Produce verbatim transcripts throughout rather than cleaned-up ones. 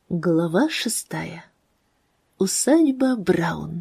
Глава шестая. Усадьба Браун.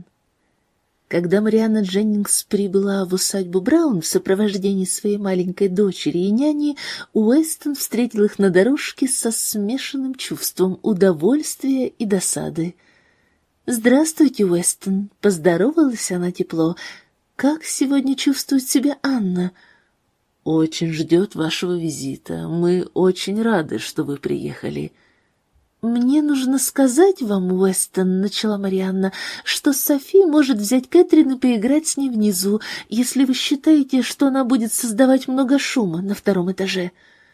Когда Марианна Дженнингс прибыла в усадьбу Браун в сопровождении своей маленькой дочери и няни, Уэстон встретил их на дорожке со смешанным чувством удовольствия и досады. «Здравствуйте, Уэстон», — поздоровалась она тепло. «Как сегодня чувствует себя Анна?» «Очень ждет вашего визита. Мы очень рады, что вы приехали». «Мне нужно сказать вам, Уэстон, — начала Марианна, — что Софи может взять Кэтрин и поиграть с ней внизу, если вы считаете, что она будет создавать много шума на втором этаже».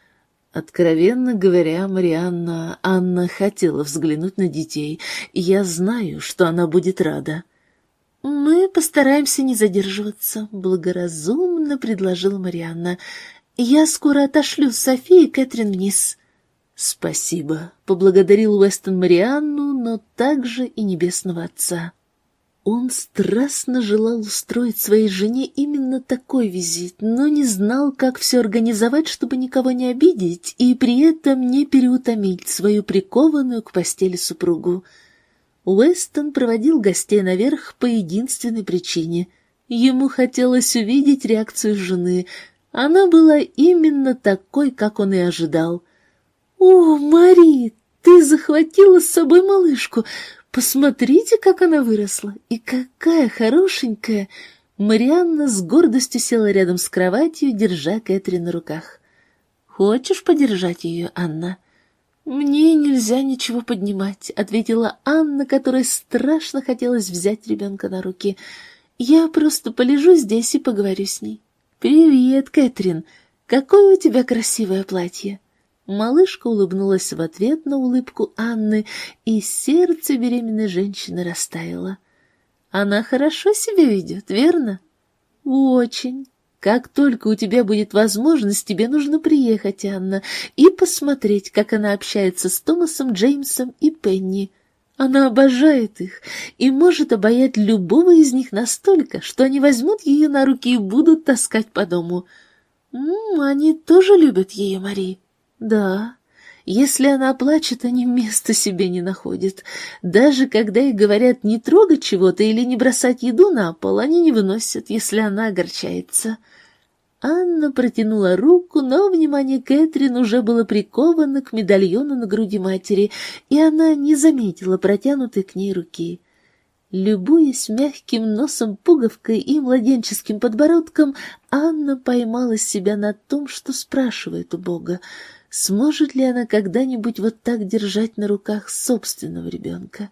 Откровенно говоря, Марианна, Анна хотела взглянуть на детей, и я знаю, что она будет рада. «Мы постараемся не задерживаться», — благоразумно предложила Марианна. «Я скоро отошлю Софи и Кэтрин вниз». «Спасибо», — поблагодарил Уэстон Марианну, но также и Небесного Отца. Он страстно желал устроить своей жене именно такой визит, но не знал, как все организовать, чтобы никого не обидеть и при этом не переутомить свою прикованную к постели супругу. Уэстон проводил гостей наверх по единственной причине. Ему хотелось увидеть реакцию жены. Она была именно такой, как он и ожидал. «О, Мари, ты захватила с собой малышку! Посмотрите, как она выросла! И какая хорошенькая!» Марианна с гордостью села рядом с кроватью, держа Кэтрин на руках. «Хочешь подержать ее, Анна?» «Мне нельзя ничего поднимать», — ответила Анна, которой страшно хотелось взять ребенка на руки. «Я просто полежу здесь и поговорю с ней». «Привет, Кэтрин! Какое у тебя красивое платье!» Малышка улыбнулась в ответ на улыбку Анны, и сердце беременной женщины растаяло. «Она хорошо себя ведет, верно?» «Очень. Как только у тебя будет возможность, тебе нужно приехать, Анна, и посмотреть, как она общается с Томасом, Джеймсом и Пенни. Она обожает их и может обаять любого из них настолько, что они возьмут ее на руки и будут таскать по дому. М-м, они тоже любят ее, Мари». «Да, если она плачет, они места себе не находят. Даже когда ей говорят не трогать чего-то или не бросать еду на пол, они не выносят, если она огорчается». Анна протянула руку, но внимание Кэтрин уже было приковано к медальону на груди матери, и она не заметила протянутой к ней руки. Любуясь мягким носом, пуговкой и младенческим подбородком, Анна поймала себя на том, что спрашивает у Бога, сможет ли она когда-нибудь вот так держать на руках собственного ребенка.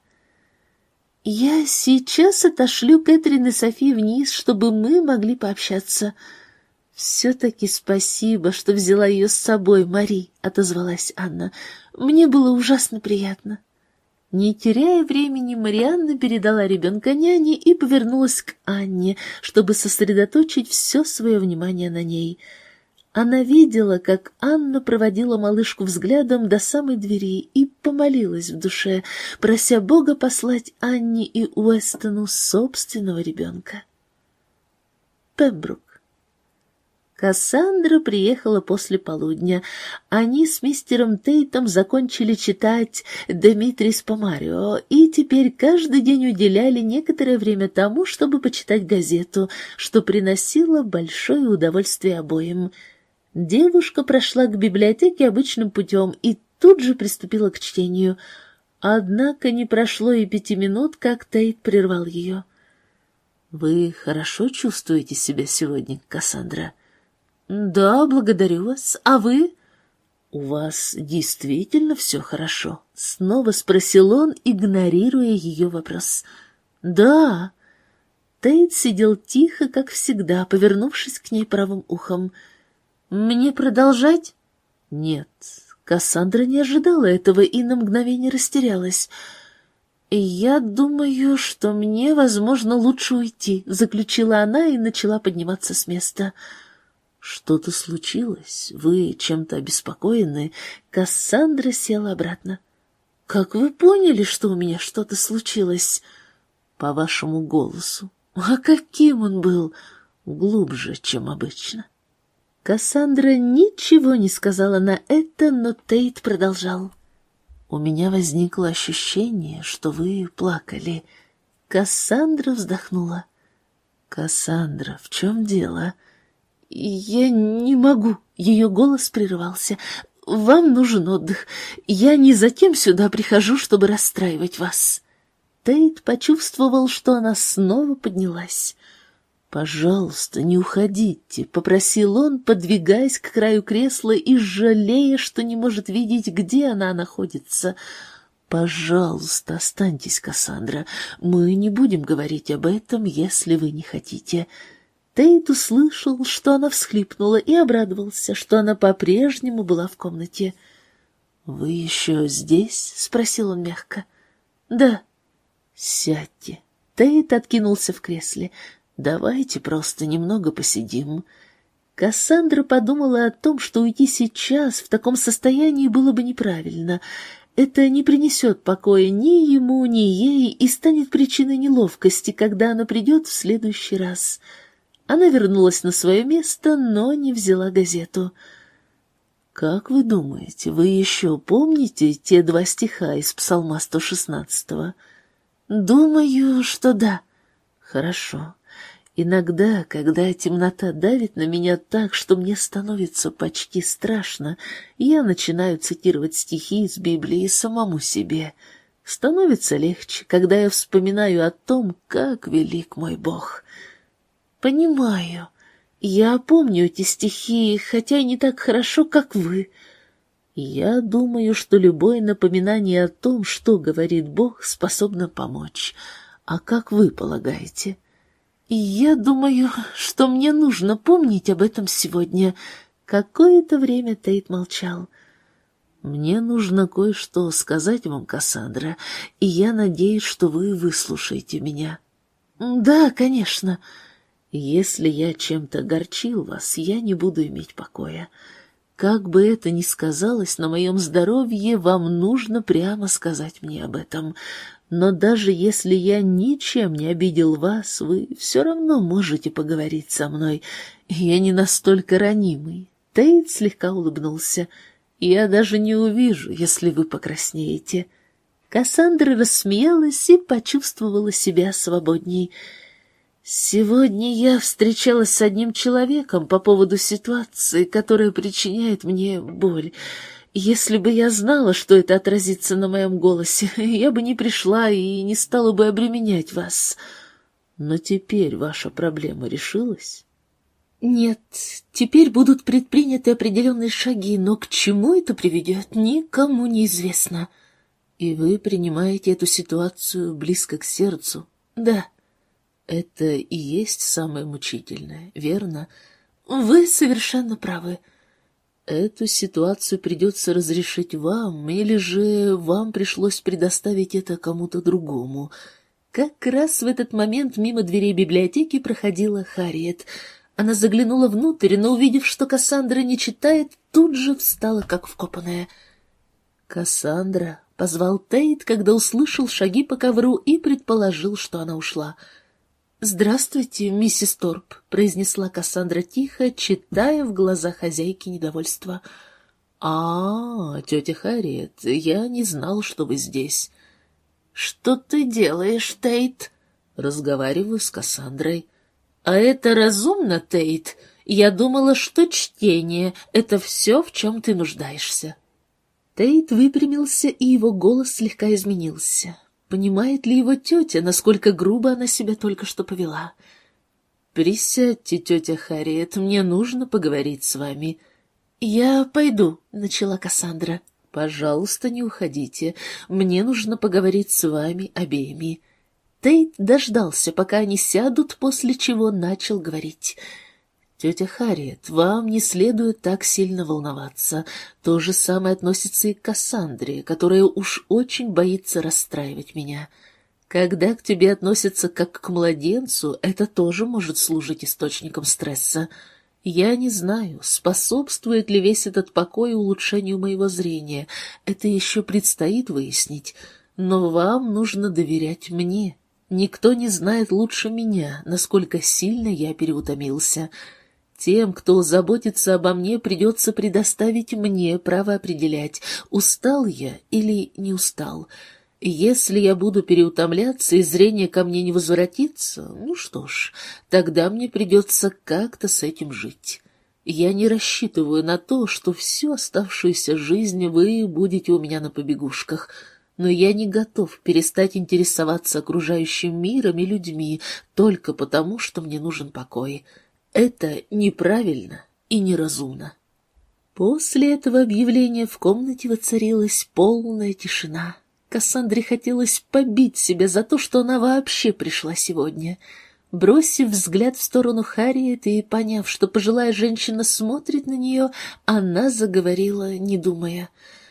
«Я сейчас отошлю Кэтрин и Софи вниз, чтобы мы могли пообщаться». «Все-таки спасибо, что взяла ее с собой, Мари», — отозвалась Анна. «Мне было ужасно приятно». Не теряя времени, Марианна передала ребенка няне и повернулась к Анне, чтобы сосредоточить все свое внимание на ней. Она видела, как Анна проводила малышку взглядом до самой двери и помолилась в душе, прося Бога послать Анне и Уэстону собственного ребенка. Пембрук. Кассандра приехала после полудня. Они с мистером Тейтом закончили читать «Деметрис Помарио» и теперь каждый день уделяли некоторое время тому, чтобы почитать газету, что приносило большое удовольствие обоим. Девушка прошла к библиотеке обычным путем и тут же приступила к чтению. Однако не прошло и пяти минут, как Тейт прервал ее. «Вы хорошо чувствуете себя сегодня, Кассандра?» «Да, благодарю вас. А вы?» «У вас действительно все хорошо?» — снова спросил он, игнорируя ее вопрос. «Да». Тейт сидел тихо, как всегда, повернувшись к ней правым ухом. «Мне продолжать?» «Нет». Кассандра не ожидала этого и на мгновение растерялась. «Я думаю, что мне, возможно, лучше уйти», — заключила она и начала подниматься с места. «Что-то случилось? Вы чем-то обеспокоены?» Кассандра села обратно. «Как вы поняли, что у меня что-то случилось?» «По вашему голосу». «А каким он был?» «Глубже, чем обычно». Кассандра ничего не сказала на это, но Тейт продолжал. У меня возникло ощущение, что вы плакали. Кассандра вздохнула. Кассандра, в чем дело? Я не могу. Ее голос прерывался. Вам нужен отдых. Я не затем сюда прихожу, чтобы расстраивать вас. Тейт почувствовал, что она снова поднялась. «Пожалуйста, не уходите», — попросил он, подвигаясь к краю кресла и жалея, что не может видеть, где она находится. «Пожалуйста, останьтесь, Кассандра. Мы не будем говорить об этом, если вы не хотите». Тейт услышал, что она всхлипнула, и обрадовался, что она по-прежнему была в комнате. «Вы еще здесь?» — спросил он мягко. «Да». «Сядьте». Тейт откинулся в кресле. «Давайте просто немного посидим». Кассандра подумала о том, что уйти сейчас в таком состоянии было бы неправильно. Это не принесет покоя ни ему, ни ей и станет причиной неловкости, когда она придет в следующий раз. Она вернулась на свое место, но не взяла газету. «Как вы думаете, вы еще помните те два стиха из Псалма сто шестнадцатого?» «Думаю, что да». «Хорошо. Иногда, когда темнота давит на меня так, что мне становится почти страшно, я начинаю цитировать стихи из Библии самому себе. Становится легче, когда я вспоминаю о том, как велик мой Бог». «Понимаю. Я помню эти стихи, хотя и не так хорошо, как вы». Я думаю, что любое напоминание о том, что говорит Бог, способно помочь. А как вы полагаете? И я думаю, что мне нужно помнить об этом сегодня. Какое-то время Тейт молчал. Мне нужно кое-что сказать вам, Кассандра, и я надеюсь, что вы выслушаете меня. Да, конечно. Если я чем-то огорчил вас, я не буду иметь покоя. Как бы это ни сказалось на моем здоровье, вам нужно прямо сказать мне об этом. Но даже если я ничем не обидел вас, вы все равно можете поговорить со мной. Я не настолько ранимый». Тейт слегка улыбнулся. «Я даже не увижу, если вы покраснеете». Кассандра рассмеялась и почувствовала себя свободней. «Сегодня я встречалась с одним человеком по поводу ситуации, которая причиняет мне боль. Если бы я знала, что это отразится на моем голосе, я бы не пришла и не стала бы обременять вас. Но теперь ваша проблема решилась?» «Нет, теперь будут предприняты определенные шаги, но к чему это приведет, никому не известно». «И вы принимаете эту ситуацию близко к сердцу?» «Да». «Это и есть самое мучительное, верно?» «Вы совершенно правы». «Эту ситуацию придется разрешить вам, или же вам пришлось предоставить это кому-то другому?» Как раз в этот момент мимо дверей библиотеки проходила Харриет. Она заглянула внутрь, но, увидев, что Кассандра не читает, тут же встала, как вкопанная. «Кассандра», — позвал Тейт, когда услышал шаги по ковру и предположил, что она ушла. «Здравствуйте, миссис Торп», — произнесла Кассандра тихо, читая в глазах хозяйки недовольства. «А, тетя Харриет, я не знал, что вы здесь». «Что ты делаешь, Тейт?» «Разговариваю с Кассандрой». «А это разумно, Тейт? Я думала, что чтение — это все, в чем ты нуждаешься». Тейт выпрямился, и его голос слегка изменился. Понимает ли его тетя, насколько грубо она себя только что повела? «Присядьте, тетя Харриет, мне нужно поговорить с вами». «Я пойду», — начала Кассандра. «Пожалуйста, не уходите. Мне нужно поговорить с вами обеими». Тейт дождался, пока они сядут, после чего начал говорить. «Тетя Харриет, вам не следует так сильно волноваться. То же самое относится и к Кассандре, которая уж очень боится расстраивать меня. Когда к тебе относятся как к младенцу, это тоже может служить источником стресса. Я не знаю, способствует ли весь этот покой улучшению моего зрения. Это еще предстоит выяснить. Но вам нужно доверять мне. Никто не знает лучше меня, насколько сильно я переутомился». Тем, кто заботится обо мне, придется предоставить мне право определять, устал я или не устал. Если я буду переутомляться и зрение ко мне не возвратится, ну что ж, тогда мне придется как-то с этим жить. Я не рассчитываю на то, что всю оставшуюся жизнь вы будете у меня на побегушках, но я не готов перестать интересоваться окружающим миром и людьми только потому, что мне нужен покой. Это неправильно и неразумно. После этого объявления в комнате воцарилась полная тишина. Кассандре хотелось побить себя за то, что она вообще пришла сегодня. Бросив взгляд в сторону Харриет и поняв, что пожилая женщина смотрит на нее, она заговорила, не думая.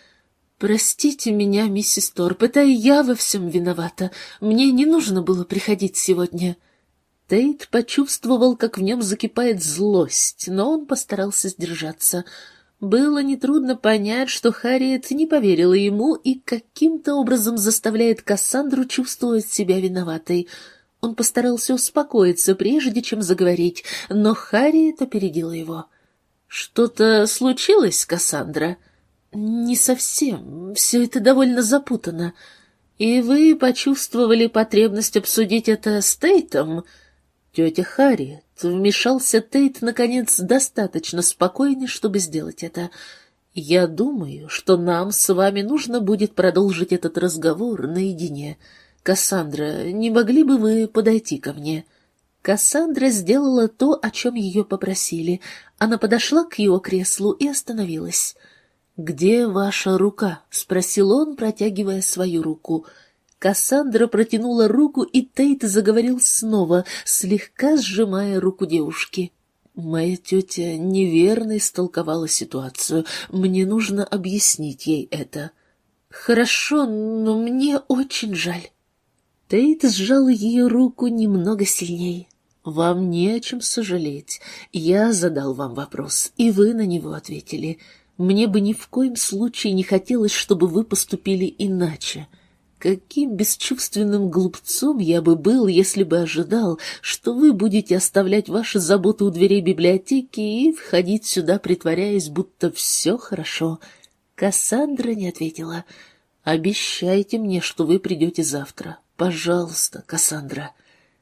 «Простите меня, миссис Торп, это я во всем виновата. Мне не нужно было приходить сегодня». Тейт почувствовал, как в нем закипает злость, но он постарался сдержаться. Было нетрудно понять, что Харриет не поверила ему и каким-то образом заставляет Кассандру чувствовать себя виноватой. Он постарался успокоиться, прежде чем заговорить, но Харриет опередила его. «Что-то случилось, Кассандра?» «Не совсем. Все это довольно запутанно. И вы почувствовали потребность обсудить это с Тейтом?» «Тетя Харриет», — вмешался Тейт, наконец, достаточно спокойный, чтобы сделать это. «Я думаю, что нам с вами нужно будет продолжить этот разговор наедине. Кассандра, не могли бы вы подойти ко мне?» Кассандра сделала то, о чем ее попросили. Она подошла к его креслу и остановилась. «Где ваша рука?» — спросил он, протягивая свою руку. Кассандра протянула руку, и Тейт заговорил снова, слегка сжимая руку девушки. «Моя тетя неверно истолковала ситуацию. Мне нужно объяснить ей это». «Хорошо, но мне очень жаль». Тейт сжал ее руку немного сильней. «Вам не о чем сожалеть. Я задал вам вопрос, и вы на него ответили. Мне бы ни в коем случае не хотелось, чтобы вы поступили иначе. Каким бесчувственным глупцом я бы был, если бы ожидал, что вы будете оставлять ваши заботы у дверей библиотеки и входить сюда, притворяясь, будто все хорошо». Кассандра не ответила. «Обещайте мне, что вы придете завтра. Пожалуйста, Кассандра».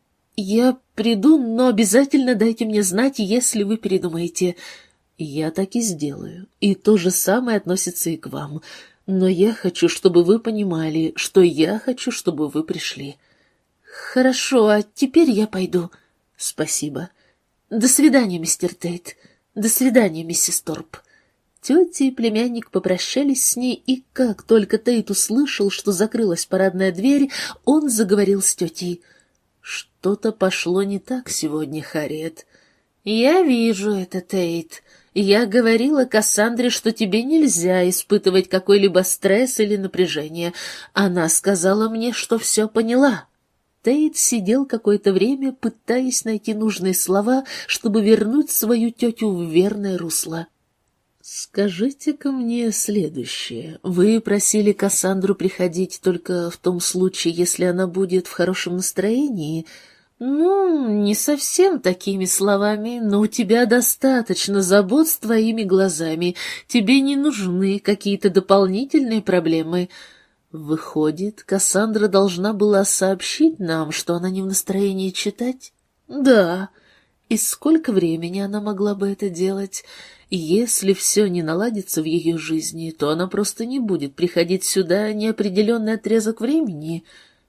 «Я приду, но обязательно дайте мне знать, если вы передумаете». «Я так и сделаю, и то же самое относится и к вам. Но я хочу, чтобы вы понимали, что я хочу, чтобы вы пришли». «Хорошо, а теперь я пойду». «Спасибо». «До свидания, мистер Тейт. До свидания, миссис Торп». Тетя и племянник попрощались с ней, и как только Тейт услышал, что закрылась парадная дверь, он заговорил с тетей. «Что-то пошло не так сегодня, Харриет». «Я вижу это, Тейт. Я говорила Кассандре, что тебе нельзя испытывать какой-либо стресс или напряжение. Она сказала мне, что все поняла». Тейт сидел какое-то время, пытаясь найти нужные слова, чтобы вернуть свою тетю в верное русло. «Скажите-ка мне следующее. Вы просили Кассандру приходить только в том случае, если она будет в хорошем настроении?» «Ну, не совсем такими словами, но у тебя достаточно забот с твоими глазами. Тебе не нужны какие-то дополнительные проблемы». «Выходит, Кассандра должна была сообщить нам, что она не в настроении читать?» «Да». «И сколько времени она могла бы это делать? Если все не наладится в ее жизни, то она просто не будет приходить сюда неопределенный отрезок времени».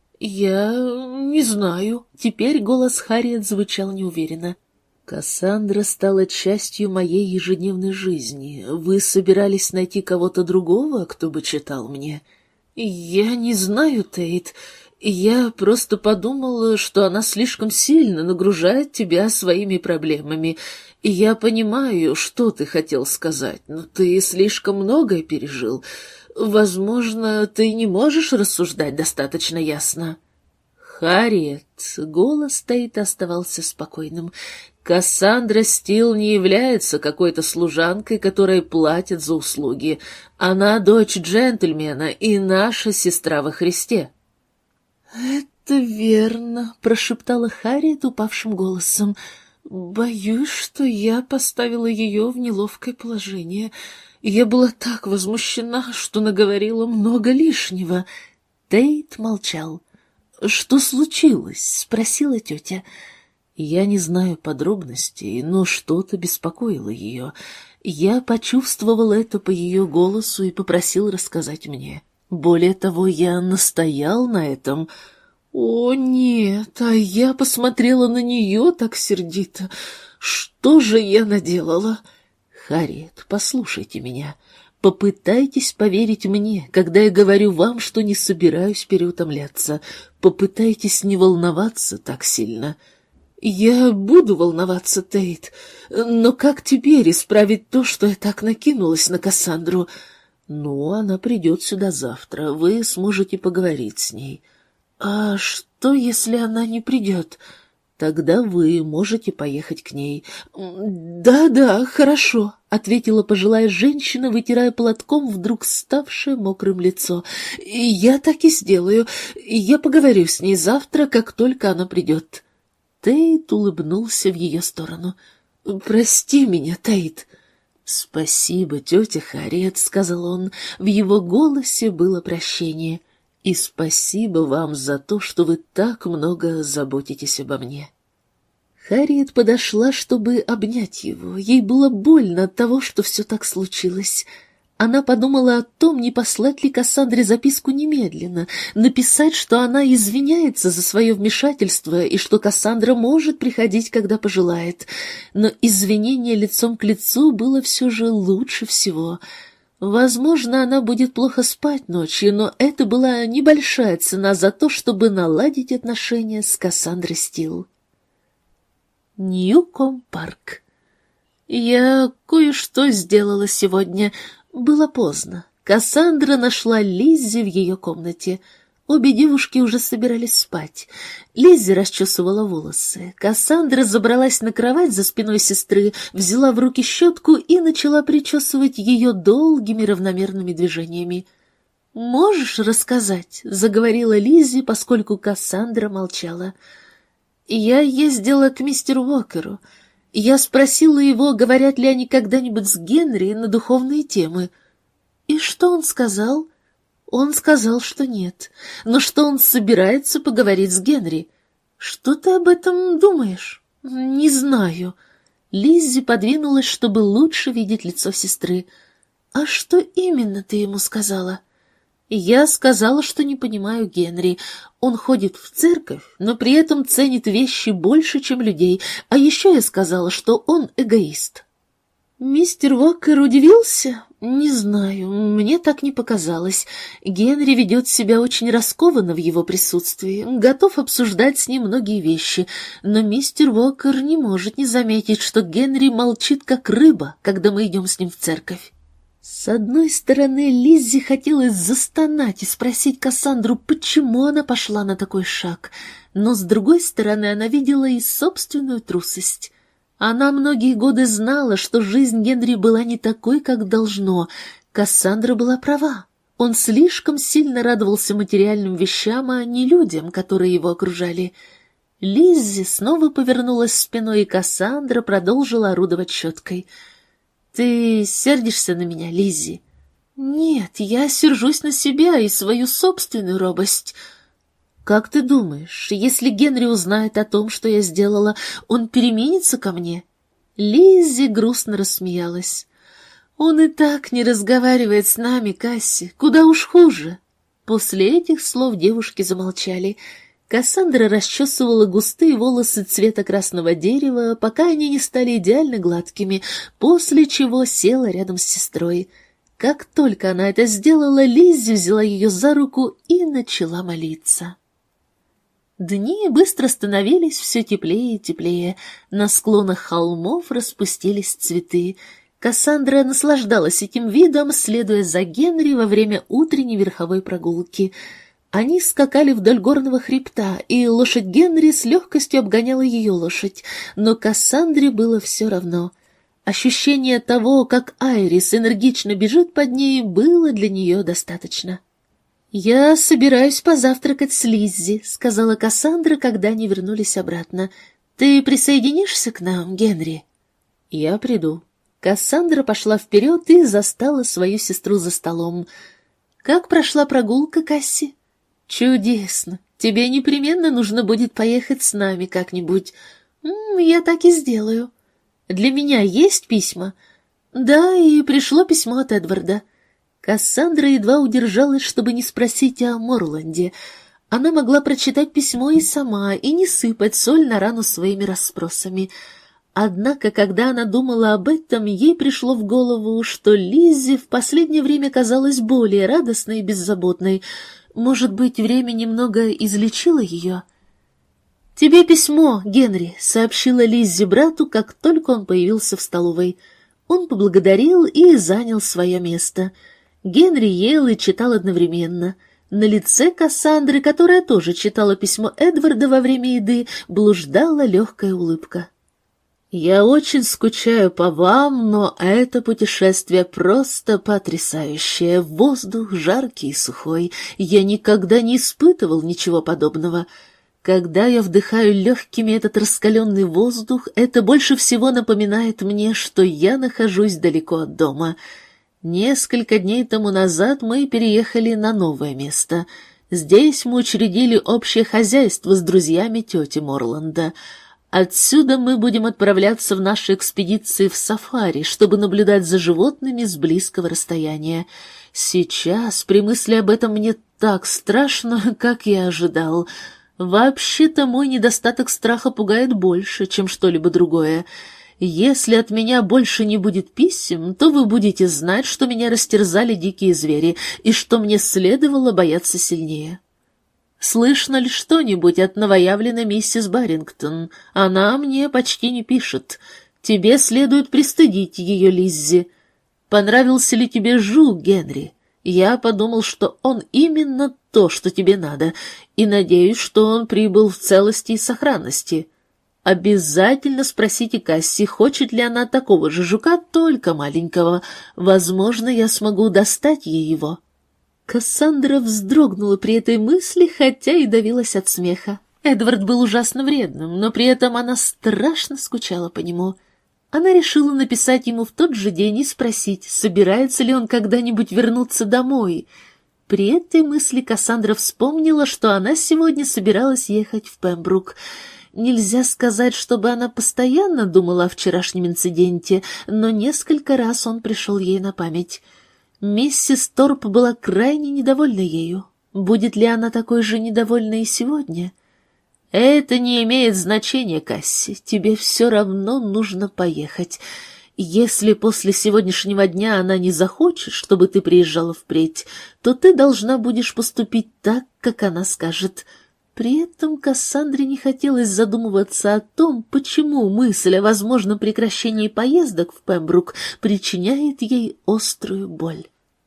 «Я не знаю». Теперь голос Харриет звучал неуверенно. «Кассандра стала частью моей ежедневной жизни. Вы собирались найти кого-то другого, кто бы читал мне?» «Я не знаю, Тейт. Я просто подумала, что она слишком сильно нагружает тебя своими проблемами. И я понимаю, что ты хотел сказать, но ты слишком многое пережил. Возможно, ты не можешь рассуждать достаточно ясно». «Харриет», — голос Тейта оставался спокойным, — «Кассандра Стил не является какой-то служанкой, которой платят за услуги. Она дочь джентльмена и наша сестра во Христе». «Это верно», — прошептала Харриет упавшим голосом. Боюсь, что я поставила ее в неловкое положение. Я была так возмущена, что наговорила много лишнего. Тейт молчал. «Что случилось?» — спросила тетя. Я не знаю подробностей, но что-то беспокоило ее. Я почувствовал это по ее голосу и попросил рассказать мне. Более того, я настоял на этом. О, нет, а я посмотрела на нее так сердито. Что же я наделала? Харриет, послушайте меня. Попытайтесь поверить мне, когда я говорю вам, что не собираюсь переутомляться. Попытайтесь не волноваться так сильно. Я буду волноваться, Тейт, но как теперь исправить то, что я так накинулась на Кассандру? Ну, она придет сюда завтра, вы сможете поговорить с ней. А что, если она не придет? Тогда вы можете поехать к ней. Да-да, хорошо, — ответила пожилая женщина, вытирая платком вдруг ставшее мокрым лицо. Я так и сделаю. Я поговорю с ней завтра, как только она придет. Тейт улыбнулся в ее сторону. «Прости меня, Тейт». «Спасибо, тетя Харриет», — сказал он. В его голосе было прощение. «И спасибо вам за то, что вы так много заботитесь обо мне». Харриет подошла, чтобы обнять его. Ей было больно от того, что все так случилось. Она подумала о том, не послать ли Кассандре записку немедленно, написать, что она извиняется за свое вмешательство и что Кассандра может приходить, когда пожелает. Но извинение лицом к лицу было все же лучше всего. Возможно, она будет плохо спать ночью, но это была небольшая цена за то, чтобы наладить отношения с Кассандрой Стил. Ньюком-парк. Я кое-что сделала сегодня. Было поздно. Кассандра нашла Лиззи в ее комнате. Обе девушки уже собирались спать. Лиззи расчесывала волосы. Кассандра забралась на кровать за спиной сестры, взяла в руки щетку и начала причесывать ее долгими равномерными движениями. «Можешь рассказать?» — заговорила Лиззи, поскольку Кассандра молчала. «Я ездила к мистеру Уокеру. Я спросила его, говорят ли они когда-нибудь с Генри на духовные темы. И что он сказал? Он сказал, что нет, но что он собирается поговорить с Генри. Что ты об этом думаешь? Не знаю». Лиззи подвинулась, чтобы лучше видеть лицо сестры. «А что именно ты ему сказала?» «Я сказала, что не понимаю Генри. Он ходит в церковь, но при этом ценит вещи больше, чем людей. А еще я сказала, что он эгоист». Мистер Уокер удивился? Не знаю, мне так не показалось. Генри ведет себя очень раскованно в его присутствии, готов обсуждать с ним многие вещи, но мистер Уокер не может не заметить, что Генри молчит как рыба, когда мы идем с ним в церковь. С одной стороны, Лиззи хотелось застонать и спросить Кассандру, почему она пошла на такой шаг, но с другой стороны, она видела и собственную трусость. Она многие годы знала, что жизнь Генри была не такой, как должно. Кассандра была права. Он слишком сильно радовался материальным вещам, а не людям, которые его окружали. Лиззи снова повернулась спиной, и Кассандра продолжила орудовать щеткой. «Ты сердишься на меня, Лиззи?» «Нет, я сержусь на себя и свою собственную робость». «Как ты думаешь, если Генри узнает о том, что я сделала, он переменится ко мне?» Лиззи грустно рассмеялась. «Он и так не разговаривает с нами, Касси, куда уж хуже». После этих слов девушки замолчали. Кассандра расчесывала густые волосы цвета красного дерева, пока они не стали идеально гладкими, после чего села рядом с сестрой. Как только она это сделала, Лиззи взяла ее за руку и начала молиться. Дни быстро становились все теплее и теплее. На склонах холмов распустились цветы. Кассандра наслаждалась этим видом, следуя за Генри во время утренней верховой прогулки. Они скакали вдоль горного хребта, и лошадь Генри с легкостью обгоняла ее лошадь, но Кассандре было все равно. Ощущение того, как Айрис энергично бежит под ней, было для нее достаточно. «Я собираюсь позавтракать с Лиззи», — сказала Кассандра, когда они вернулись обратно. «Ты присоединишься к нам, Генри?» «Я приду». Кассандра пошла вперед и застала свою сестру за столом. «Как прошла прогулка, Касси?» «Чудесно. Тебе непременно нужно будет поехать с нами как-нибудь». М, «Я так и сделаю». «Для меня есть письма?» «Да, и пришло письмо от Эдварда». Кассандра едва удержалась, чтобы не спросить о Морланде. Она могла прочитать письмо и сама, и не сыпать соль на рану своими расспросами. Однако, когда она думала об этом, ей пришло в голову, что Лиззи в последнее время казалась более радостной и беззаботной. Может быть, время немного излечило ее? «Тебе письмо, Генри», — сообщила Лиззи брату, как только он появился в столовой. Он поблагодарил и занял свое место. Генри ел и читал одновременно. На лице Кассандры, которая тоже читала письмо Эдварда во время еды, блуждала легкая улыбка. «Я очень скучаю по вам, но это путешествие просто потрясающее. Воздух жаркий и сухой. Я никогда не испытывал ничего подобного. Когда я вдыхаю легкими этот раскаленный воздух, это больше всего напоминает мне, что я нахожусь далеко от дома. Несколько дней тому назад мы переехали на новое место. Здесь мы учредили общее хозяйство с друзьями тети Морланда. Отсюда мы будем отправляться в наши экспедиции в сафари, чтобы наблюдать за животными с близкого расстояния. Сейчас, при мысли об этом, мне так страшно, как я ожидал. Вообще-то мой недостаток страха пугает больше, чем что-либо другое. Если от меня больше не будет писем, то вы будете знать, что меня растерзали дикие звери, и что мне следовало бояться сильнее. Слышно ли что-нибудь от новоявленной миссис Баррингтон? Она мне почти не пишет. Тебе следует пристыдить ее, Лиззи. Понравился ли тебе Жу, Генри? Я подумал, что он именно то, что тебе надо, и надеюсь, что он прибыл в целости и сохранности. Обязательно спросите Касси, хочет ли она такого же жука, только маленького. Возможно, я смогу достать ей его». Кассандра вздрогнула при этой мысли, хотя и давилась от смеха. Эдвард был ужасно вредным, но при этом она страшно скучала по нему. Она решила написать ему в тот же день и спросить, собирается ли он когда-нибудь вернуться домой. При этой мысли Кассандра вспомнила, что она сегодня собиралась ехать в Пембрук. Нельзя сказать, чтобы она постоянно думала о вчерашнем инциденте, но несколько раз он пришел ей на память. Миссис Торп была крайне недовольна ею. Будет ли она такой же недовольна и сегодня? «Это не имеет значения, Касси. Тебе все равно нужно поехать. Если после сегодняшнего дня она не захочет, чтобы ты приезжала впредь, то ты должна будешь поступить так, как она скажет». При этом Кассандре не хотелось задумываться о том, почему мысль о возможном прекращении поездок в Пембрук причиняет ей острую боль.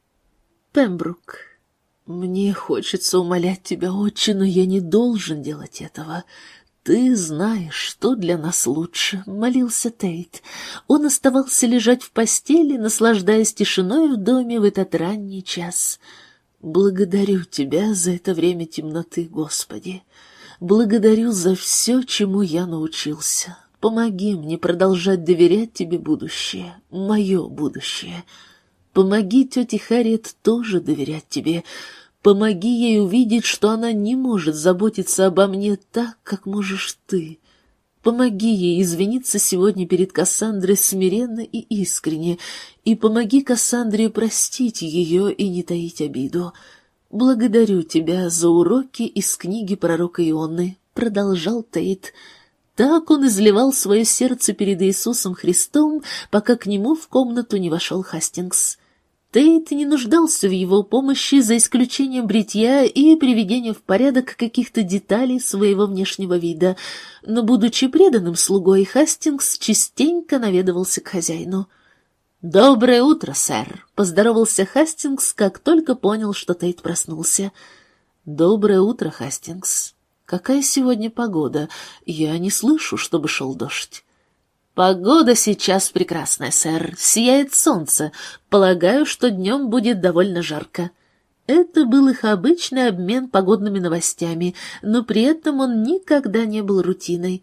Пембрук. «Мне хочется умолять тебя, отче, но я не должен делать этого. Ты знаешь, что для нас лучше», — молился Тейт. Он оставался лежать в постели, наслаждаясь тишиной в доме в этот ранний час. «Благодарю Тебя за это время темноты, Господи. Благодарю за все, чему я научился. Помоги мне продолжать доверять Тебе будущее, мое будущее. Помоги тете Харриет тоже доверять Тебе. Помоги ей увидеть, что она не может заботиться обо мне так, как можешь Ты. Помоги ей извиниться сегодня перед Кассандрой смиренно и искренне, и помоги Кассандре простить ее и не таить обиду. Благодарю тебя за уроки из книги пророка Ионны», — продолжал Тейт. Так он изливал свое сердце перед Иисусом Христом, пока к нему в комнату не вошел Хастингс. Тейт не нуждался в его помощи за исключением бритья и приведения в порядок каких-то деталей своего внешнего вида, но, будучи преданным слугой, Хастингс частенько наведывался к хозяину. «Доброе утро, сэр!» — поздоровался Хастингс, как только понял, что Тейт проснулся. «Доброе утро, Хастингс. Какая сегодня погода? Я не слышу, чтобы шел дождь». «Погода сейчас прекрасная, сэр. Сияет солнце. Полагаю, что днем будет довольно жарко». Это был их обычный обмен погодными новостями, но при этом он никогда не был рутиной.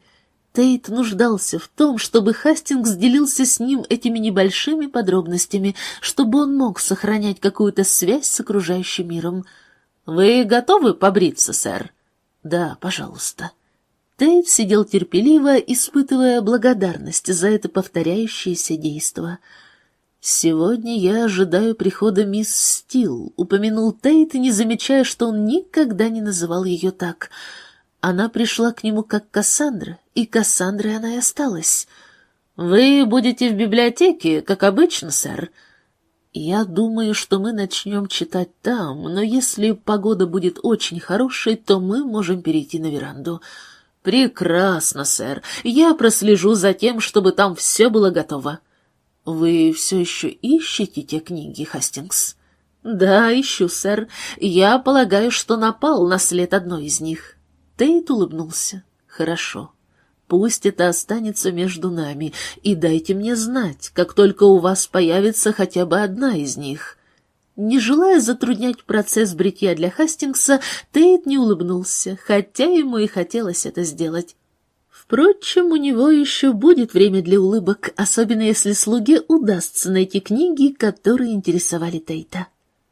Тейт нуждался в том, чтобы Хастингс делился с ним этими небольшими подробностями, чтобы он мог сохранять какую-то связь с окружающим миром. «Вы готовы побриться, сэр?» «Да, пожалуйста». Тейт сидел терпеливо, испытывая благодарность за это повторяющееся действо. «Сегодня я ожидаю прихода мисс Стил», — упомянул Тейт, не замечая, что он никогда не называл ее так. Она пришла к нему как Кассандра, и Кассандрой она и осталась. «Вы будете в библиотеке, как обычно, сэр?» «Я думаю, что мы начнем читать там, но если погода будет очень хорошей, то мы можем перейти на веранду». «Прекрасно, сэр. Я прослежу за тем, чтобы там все было готово». «Вы все еще ищете те книги, Хастингс?» «Да, ищу, сэр. Я полагаю, что напал на след одной из них». Тейт улыбнулся. «Хорошо. Пусть это останется между нами, и дайте мне знать, как только у вас появится хотя бы одна из них». Не желая затруднять процесс бритья для Хастингса, Тейт не улыбнулся, хотя ему и хотелось это сделать. Впрочем, у него еще будет время для улыбок, особенно если слуге удастся найти книги, которые интересовали Тейта.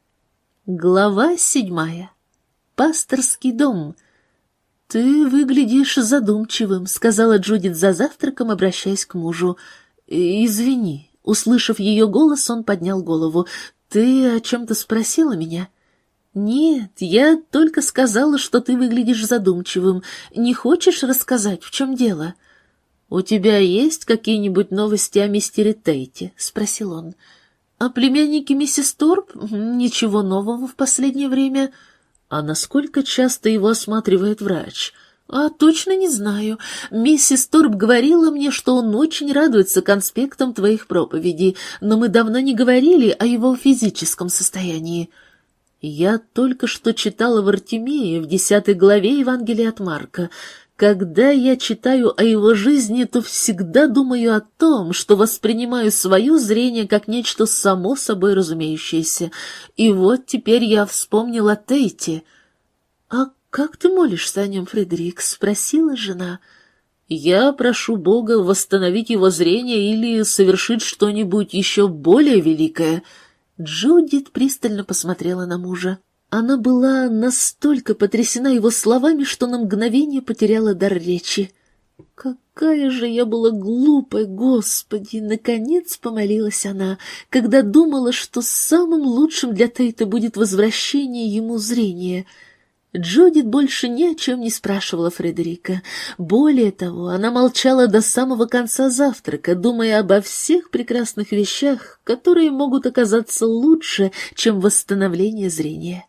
Глава седьмая. Пасторский дом. «Ты выглядишь задумчивым», — сказала Джудит за завтраком, обращаясь к мужу. «Извини». Услышав ее голос, он поднял голову. «Ты о чем-то спросила меня?» «Нет, я только сказала, что ты выглядишь задумчивым. Не хочешь рассказать, в чем дело?» «У тебя есть какие-нибудь новости о мистере Тейте?» — спросил он. «О племяннике миссис Торп? Ничего нового в последнее время». «А насколько часто его осматривает врач?» «А точно не знаю. Миссис Торп говорила мне, что он очень радуется конспектам твоих проповедей, но мы давно не говорили о его физическом состоянии». «Я только что читала в Артемии в десятой главе Евангелия от Марка. Когда я читаю о его жизни, то всегда думаю о том, что воспринимаю свое зрение как нечто само собой разумеющееся. И вот теперь я вспомнила о Тейте». «А как ты молишься о нем, Фредерик?» — спросила жена. «Я прошу Бога восстановить его зрение или совершить что-нибудь еще более великое». Джудит пристально посмотрела на мужа. Она была настолько потрясена его словами, что на мгновение потеряла дар речи. «Какая же я была глупой, Господи!» Наконец помолилась она, когда думала, что самым лучшим для Тейта будет возвращение ему зрения. Джудит больше ни о чем не спрашивала Фредерика. Более того, она молчала до самого конца завтрака, думая обо всех прекрасных вещах, которые могут оказаться лучше, чем восстановление зрения.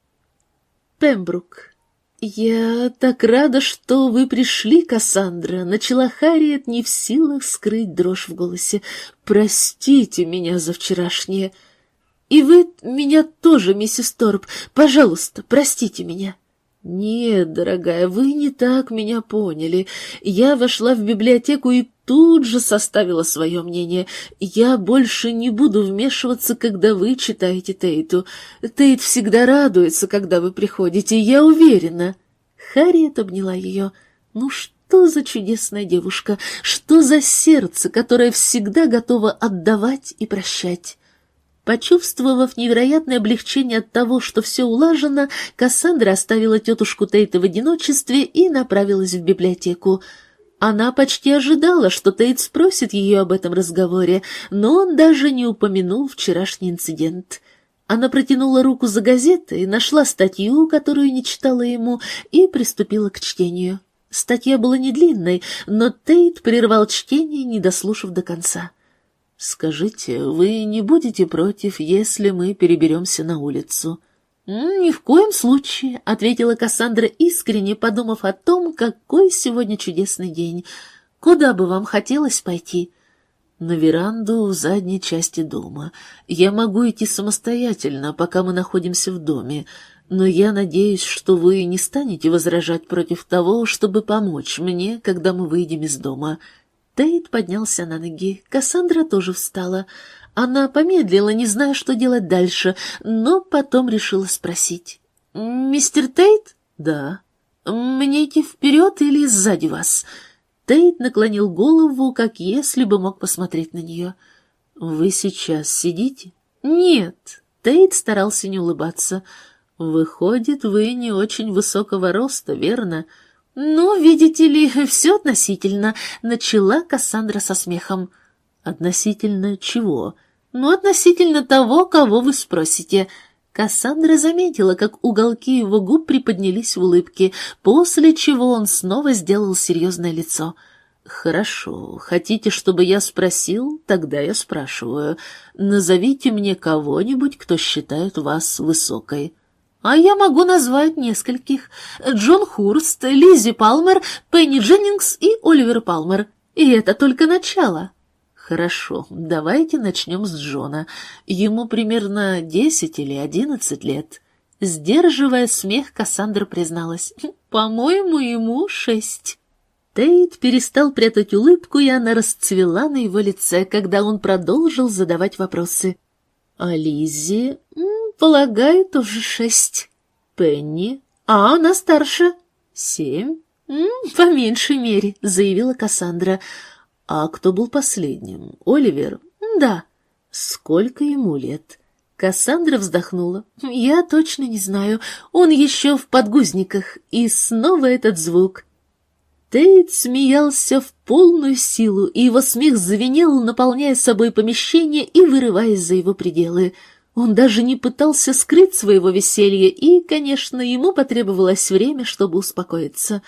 Пембрук. «Я так рада, что вы пришли, Кассандра», — начала Харриет, не в силах скрыть дрожь в голосе. «Простите меня за вчерашнее». «И вы меня тоже, миссис Торп. Пожалуйста, простите меня». «Нет, дорогая, вы не так меня поняли. Я вошла в библиотеку и тут же составила свое мнение. Я больше не буду вмешиваться, когда вы читаете Тейту. Тейт всегда радуется, когда вы приходите, я уверена». Харриет обняла ее. «Ну что за чудесная девушка, что за сердце, которое всегда готово отдавать и прощать». Почувствовав невероятное облегчение от того, что все улажено, Кассандра оставила тетушку Тейта в одиночестве и направилась в библиотеку. Она почти ожидала, что Тейт спросит ее об этом разговоре, но он даже не упомянул вчерашний инцидент. Она протянула руку за газетой, нашла статью, которую не читала ему, и приступила к чтению. Статья была не длинной, но Тейт прервал чтение, не дослушав до конца. «Скажите, вы не будете против, если мы переберемся на улицу?» «Ни в коем случае», — ответила Кассандра, искренне подумав о том, какой сегодня чудесный день. «Куда бы вам хотелось пойти?» «На веранду в задней части дома. Я могу идти самостоятельно, пока мы находимся в доме, но я надеюсь, что вы не станете возражать против того, чтобы помочь мне, когда мы выйдем из дома». Тейт поднялся на ноги. Кассандра тоже встала. Она помедлила, не зная, что делать дальше, но потом решила спросить. «Мистер Тейт?» «Да». «Мне идти вперед или сзади вас?» Тейт наклонил голову, как если бы мог посмотреть на нее. «Вы сейчас сидите?» «Нет». Тейт старался не улыбаться. «Выходит, вы не очень высокого роста, верно?» «Ну, видите ли, все относительно», — начала Кассандра со смехом. «Относительно чего?» «Ну, относительно того, кого вы спросите». Кассандра заметила, как уголки его губ приподнялись в улыбке, после чего он снова сделал серьезное лицо. «Хорошо, хотите, чтобы я спросил? Тогда я спрашиваю. Назовите мне кого-нибудь, кто считает вас высокой». «А я могу назвать нескольких. Джон Хурст, Лиззи Палмер, Пенни Дженнингс и Оливер Палмер. И это только начало». «Хорошо, давайте начнем с Джона. Ему примерно десять или одиннадцать лет». Сдерживая смех, Кассандра призналась. «По-моему, ему шесть». Тейт перестал прятать улыбку, и она расцвела на его лице, когда он продолжил задавать вопросы. «А Лиззи, полагаю, тоже шесть». «Пенни?» «А она старше». «Семь?» «По меньшей мере», — заявила Кассандра. «А кто был последним? Оливер?» «Да». «Сколько ему лет?» Кассандра вздохнула. «Я точно не знаю. Он еще в подгузниках». И снова этот звук. Тейт смеялся в полную силу, и его смех звенел, наполняя собой помещение и вырываясь за его пределы. Он даже не пытался скрыть своего веселья, и, конечно, ему потребовалось время, чтобы успокоиться.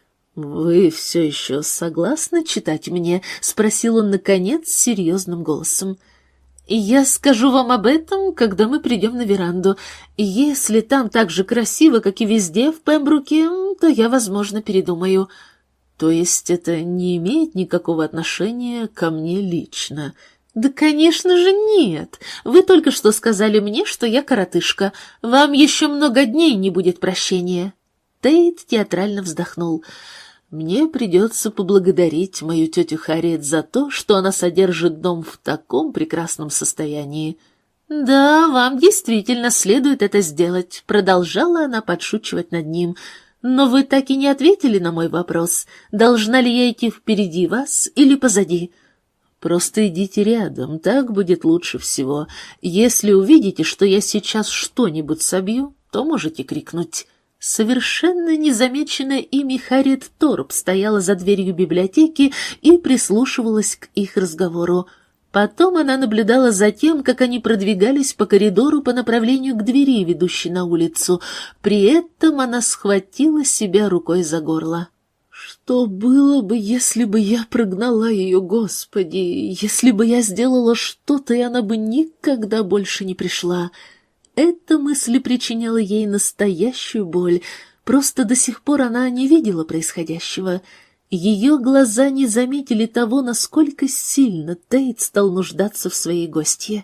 «Вы все еще согласны читать мне?» — спросил он, наконец, серьезным голосом. «Я скажу вам об этом, когда мы придем на веранду. Если там так же красиво, как и везде в Пембруке, то я, возможно, передумаю». «То есть это не имеет никакого отношения ко мне лично?» «Да, конечно же, нет. Вы только что сказали мне, что я коротышка. Вам еще много дней не будет прощения». Тейт театрально вздохнул. «Мне придется поблагодарить мою тетю Харриет за то, что она содержит дом в таком прекрасном состоянии». «Да, вам действительно следует это сделать», — продолжала она подшучивать над ним. «Но вы так и не ответили на мой вопрос. Должна ли я идти впереди вас или позади?» «Просто идите рядом, так будет лучше всего. Если увидите, что я сейчас что-нибудь собью, то можете крикнуть». Совершенно незамеченная ими Харриет Торп стояла за дверью библиотеки и прислушивалась к их разговору. Потом она наблюдала за тем, как они продвигались по коридору по направлению к двери, ведущей на улицу. При этом она схватила себя рукой за горло. «Что было бы, если бы я прогнала ее, Господи? Если бы я сделала что-то, и она бы никогда больше не пришла?» Эта мысль причиняла ей настоящую боль, просто до сих пор она не видела происходящего. Ее глаза не заметили того, насколько сильно Тейт стал нуждаться в своей гостье.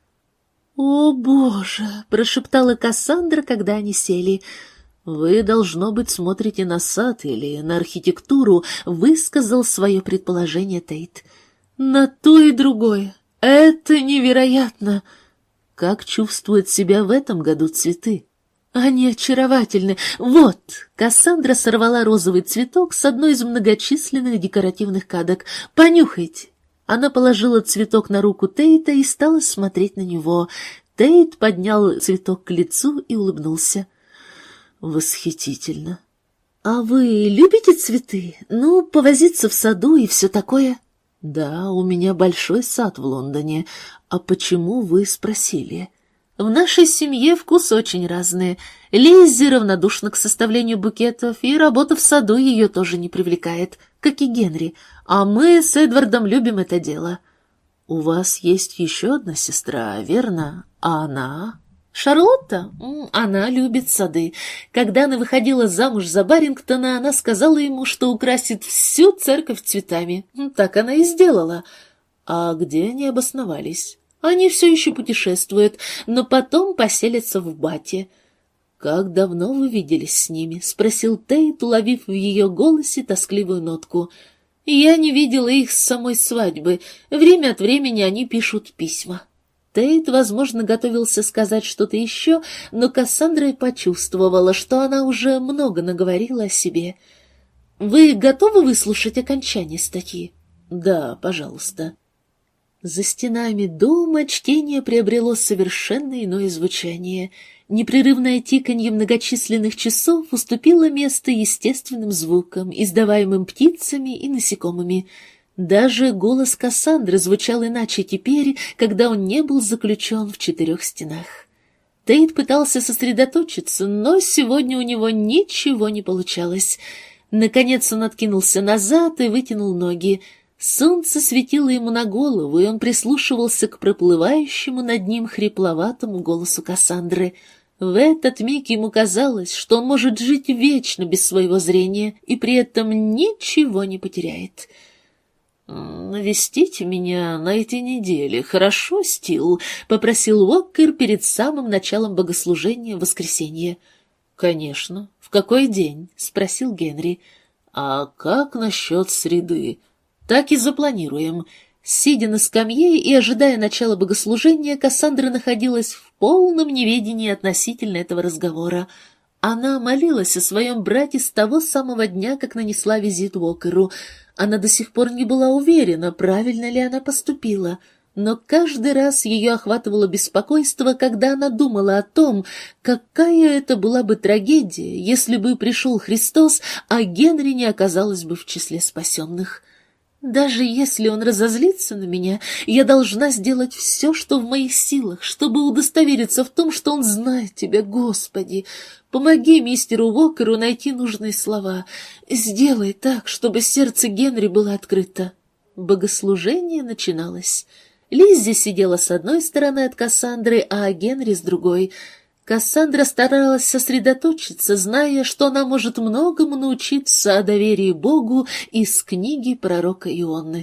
«О, Боже!» — прошептала Кассандра, когда они сели. «Вы, должно быть, смотрите на сад или на архитектуру», — высказал свое предположение Тейт. «На то и другое. Это невероятно!» «Как чувствуют себя в этом году цветы?» «Они очаровательны. Вот!» Кассандра сорвала розовый цветок с одной из многочисленных декоративных кадок. «Понюхайте!» Она положила цветок на руку Тейта и стала смотреть на него. Тейт поднял цветок к лицу и улыбнулся. «Восхитительно!» «А вы любите цветы? Ну, повозиться в саду и все такое?» «Да, у меня большой сад в Лондоне. А почему вы спросили?» «В нашей семье вкусы очень разные. Лиззи равнодушна к составлению букетов, и работа в саду ее тоже не привлекает, как и Генри. А мы с Эдвардом любим это дело». «У вас есть еще одна сестра, верно? А она?» «Шарлотта? Она любит сады. Когда она выходила замуж за Барингтона, она сказала ему, что украсит всю церковь цветами. Так она и сделала». «А где они обосновались?» «Они все еще путешествуют, но потом поселятся в Бате». «Как давно вы виделись с ними?» — спросил Тейт, уловив в ее голосе тоскливую нотку. «Я не видела их с самой свадьбы. Время от времени они пишут письма». Тейт, возможно, готовился сказать что-то еще, но Кассандра почувствовала, что она уже много наговорила о себе. Вы готовы выслушать окончание статьи? Да, пожалуйста. За стенами дома чтение приобрело совершенно иное звучание. Непрерывное тиканье многочисленных часов уступило место естественным звукам, издаваемым птицами и насекомыми. Даже голос Кассандры звучал иначе теперь, когда он не был заключен в четырех стенах. Тейт пытался сосредоточиться, но сегодня у него ничего не получалось. Наконец он откинулся назад и вытянул ноги. Солнце светило ему на голову, и он прислушивался к проплывающему над ним хрипловатому голосу Кассандры. В этот миг ему казалось, что он может жить вечно без своего зрения и при этом ничего не потеряет. «Навестите меня на этой неделе, хорошо, Стил?» — попросил Уоккер перед самым началом богослужения в воскресенье. «Конечно. В какой день?» — спросил Генри. «А как насчет среды?» «Так и запланируем». Сидя на скамье и ожидая начала богослужения, Кассандра находилась в полном неведении относительно этого разговора. Она молилась о своем брате с того самого дня, как нанесла визит Уокеру. Она до сих пор не была уверена, правильно ли она поступила, но каждый раз ее охватывало беспокойство, когда она думала о том, какая это была бы трагедия, если бы пришел Христос, а Генри не оказалась бы в числе спасенных. Даже если он разозлится на меня, я должна сделать все, что в моих силах, чтобы удостовериться в том, что он знает тебя, Господи. Помоги мистеру Уокеру найти нужные слова. Сделай так, чтобы сердце Генри было открыто. Богослужение начиналось. Лиззи сидела с одной стороны от Кассандры, а Генри с другой. Кассандра старалась сосредоточиться, зная, что она может многому научиться о доверии Богу из книги пророка Ионны.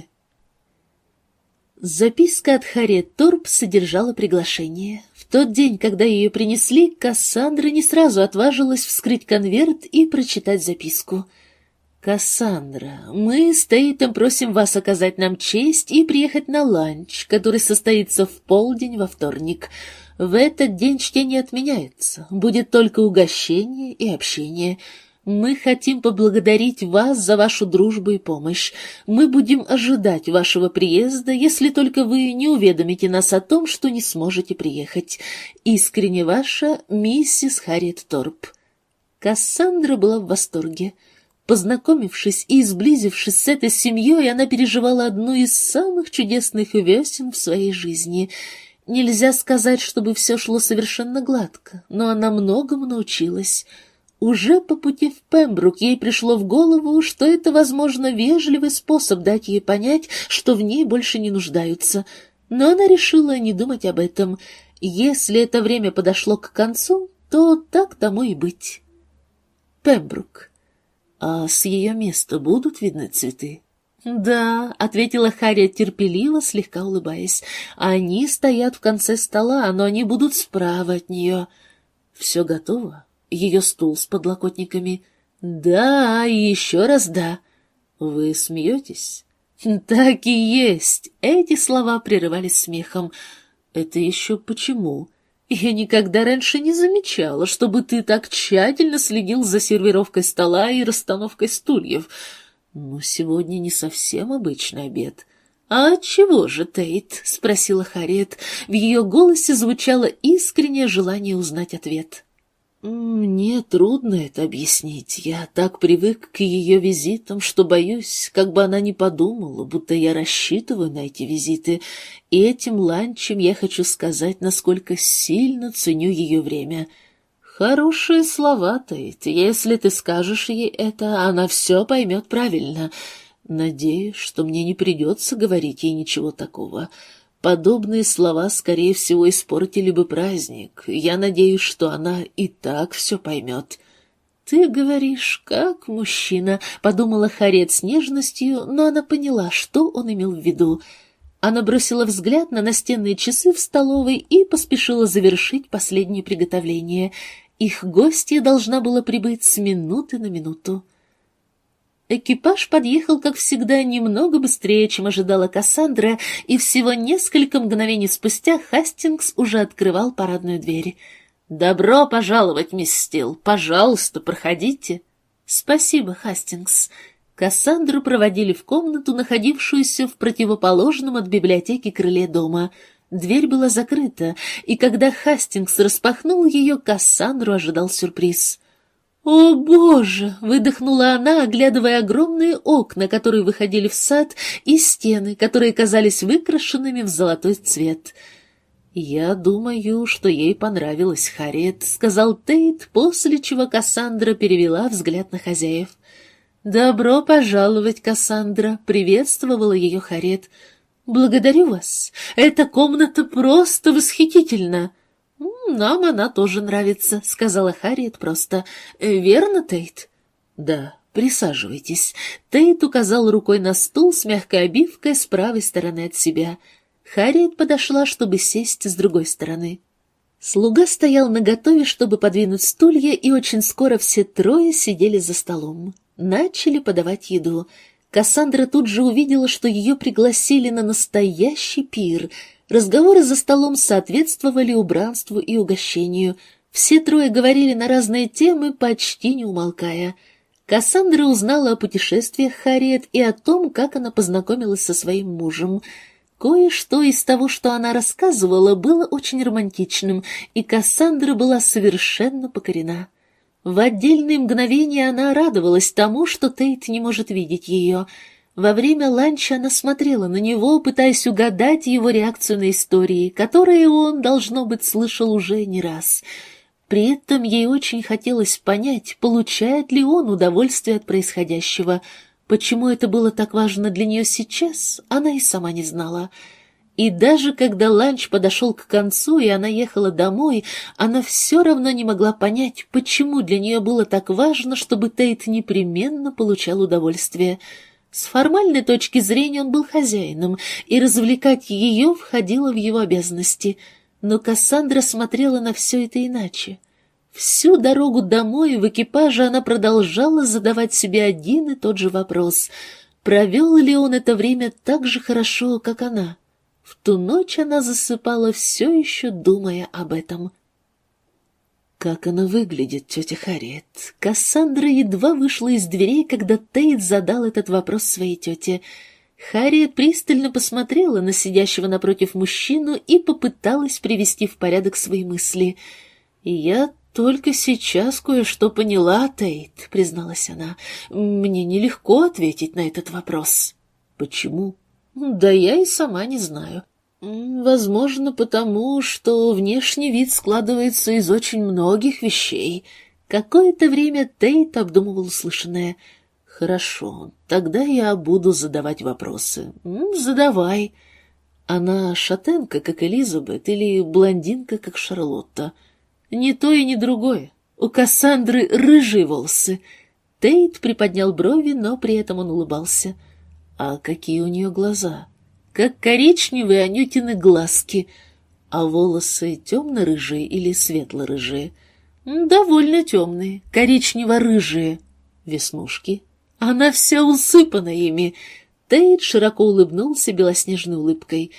Записка от Харриет Торп содержала приглашение. В тот день, когда ее принесли, Кассандра не сразу отважилась вскрыть конверт и прочитать записку. «Кассандра, мы с Тейтом просим вас оказать нам честь и приехать на ланч, который состоится в полдень во вторник. В этот день чтение отменяется, будет только угощение и общение. Мы хотим поблагодарить вас за вашу дружбу и помощь. Мы будем ожидать вашего приезда, если только вы не уведомите нас о том, что не сможете приехать. Искренне ваша миссис Харриет Торп». Кассандра была в восторге. Познакомившись и сблизившись с этой семьей, она переживала одну из самых чудесных весен в своей жизни. Нельзя сказать, чтобы все шло совершенно гладко, но она многому научилась. Уже по пути в Пембрук ей пришло в голову, что это, возможно, вежливый способ дать ей понять, что в ней больше не нуждаются. Но она решила не думать об этом. Если это время подошло к концу, то так тому и быть. Пембрук. А с ее места будут видны цветы? «Да», — ответила Харриет терпеливо, слегка улыбаясь. «Они стоят в конце стола, но они будут справа от нее». «Все готово? Ее стул с подлокотниками?» «Да, и еще раз да». «Вы смеетесь?» «Так и есть». Эти слова прерывались смехом. «Это еще почему?» «Я никогда раньше не замечала, чтобы ты так тщательно следил за сервировкой стола и расстановкой стульев. Но сегодня не совсем обычный обед». «А отчего же, Тейт?» — спросила Харриет. В ее голосе звучало искреннее желание узнать ответ. «Мне трудно это объяснить. Я так привык к ее визитам, что боюсь, как бы она ни подумала, будто я рассчитываю на эти визиты. И этим ланчем я хочу сказать, насколько сильно ценю ее время». «Хорошие слова, Тейт. Если ты скажешь ей это, она все поймет правильно. Надеюсь, что мне не придется говорить ей ничего такого. Подобные слова, скорее всего, испортили бы праздник. Я надеюсь, что она и так все поймет». «Ты говоришь, как мужчина», — подумала Харриет с нежностью, но она поняла, что он имел в виду. Она бросила взгляд на настенные часы в столовой и поспешила завершить последние приготовления. Их гостья должна была прибыть с минуты на минуту. Экипаж подъехал, как всегда, немного быстрее, чем ожидала Кассандра, и всего несколько мгновений спустя Хастингс уже открывал парадную дверь. «Добро пожаловать, мисс Стил! Пожалуйста, проходите!» «Спасибо, Хастингс». Кассандру проводили в комнату, находившуюся в противоположном от библиотеки крыле дома. Дверь была закрыта, и когда Хастингс распахнул ее, Кассандру ожидал сюрприз. «О, Боже!» — выдохнула она, оглядывая огромные окна, которые выходили в сад, и стены, которые казались выкрашенными в золотой цвет. «Я думаю, что ей понравилось, Харриет», — сказал Тейт, после чего Кассандра перевела взгляд на хозяев. «Добро пожаловать, Кассандра», — приветствовала ее Харриет. «Благодарю вас. Эта комната просто восхитительна». «Нам она тоже нравится», — сказала Харриет просто. «Верно, Тейт?» «Да, присаживайтесь». Тейт указал рукой на стул с мягкой обивкой с правой стороны от себя. Харриет подошла, чтобы сесть с другой стороны. Слуга стоял наготове, чтобы подвинуть стулья, и очень скоро все трое сидели за столом. Начали подавать еду. Кассандра тут же увидела, что ее пригласили на настоящий пир. Разговоры за столом соответствовали убранству и угощению. Все трое говорили на разные темы, почти не умолкая. Кассандра узнала о путешествиях Харриет и о том, как она познакомилась со своим мужем. Кое-что из того, что она рассказывала, было очень романтичным, и Кассандра была совершенно покорена. В отдельные мгновения она радовалась тому, что Тейт не может видеть ее. Во время ланча она смотрела на него, пытаясь угадать его реакцию на истории, которые он, должно быть, слышал уже не раз. При этом ей очень хотелось понять, получает ли он удовольствие от происходящего. Почему это было так важно для нее сейчас, она и сама не знала. И даже когда ланч подошел к концу, и она ехала домой, она все равно не могла понять, почему для нее было так важно, чтобы Тейт непременно получал удовольствие. С формальной точки зрения он был хозяином, и развлекать ее входило в его обязанности. Но Кассандра смотрела на все это иначе. Всю дорогу домой в экипаже она продолжала задавать себе один и тот же вопрос. Провел ли он это время так же хорошо, как она? В ту ночь она засыпала, все еще думая об этом. «Как она выглядит, тетя Харриет?» Кассандра едва вышла из дверей, когда Тейт задал этот вопрос своей тете. Харриет пристально посмотрела на сидящего напротив мужчину и попыталась привести в порядок свои мысли. «Я только сейчас кое-что поняла, Тейт», — призналась она. «Мне нелегко ответить на этот вопрос». «Почему?» «Да я и сама не знаю. Возможно, потому, что внешний вид складывается из очень многих вещей». Какое-то время Тейт обдумывал услышанное. «Хорошо, тогда я буду задавать вопросы». «Задавай». «Она шатенка, как Элизабет, или блондинка, как Шарлотта?» «Ни то и ни другое. У Кассандры рыжие волосы». Тейт приподнял брови, но при этом он улыбался. «А какие у нее глаза?» «Как коричневые Анютины глазки». «А волосы темно-рыжие или светло-рыжие?» «Довольно темные, коричнево-рыжие». «Веснушки?» «Она вся усыпана ими». Тейт широко улыбнулся белоснежной улыбкой.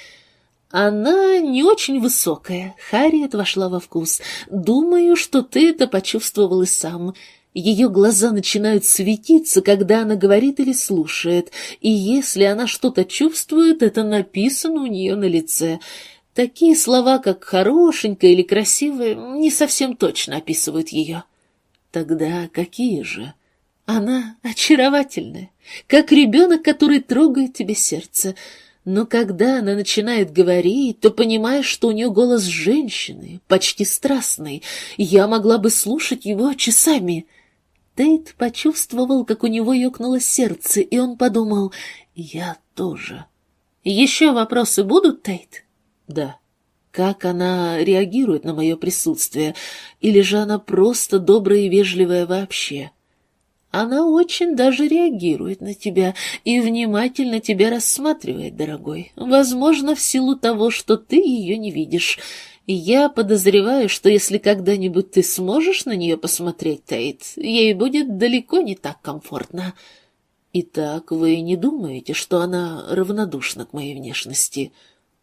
«Она не очень высокая». Харриет вошла во вкус. «Думаю, что ты это почувствовал и сам». Ее глаза начинают светиться, когда она говорит или слушает, и если она что-то чувствует, это написано у нее на лице. Такие слова, как «хорошенькая» или «красивая», не совсем точно описывают ее. Тогда какие же? Она очаровательная, как ребенок, который трогает тебе сердце. Но когда она начинает говорить, то понимаешь, что у нее голос женщины, почти страстный. Я могла бы слушать его часами. Тейт почувствовал, как у него ёкнуло сердце, и он подумал: «Я тоже». «Еще вопросы будут, Тейт?» «Да». «Как она реагирует на мое присутствие? Или же она просто добрая и вежливая вообще?» «Она очень даже реагирует на тебя и внимательно тебя рассматривает, дорогой. Возможно, в силу того, что ты ее не видишь. Я подозреваю, что если когда-нибудь ты сможешь на нее посмотреть, Тейт, ей будет далеко не так комфортно». «Итак, вы не думаете, что она равнодушна к моей внешности?»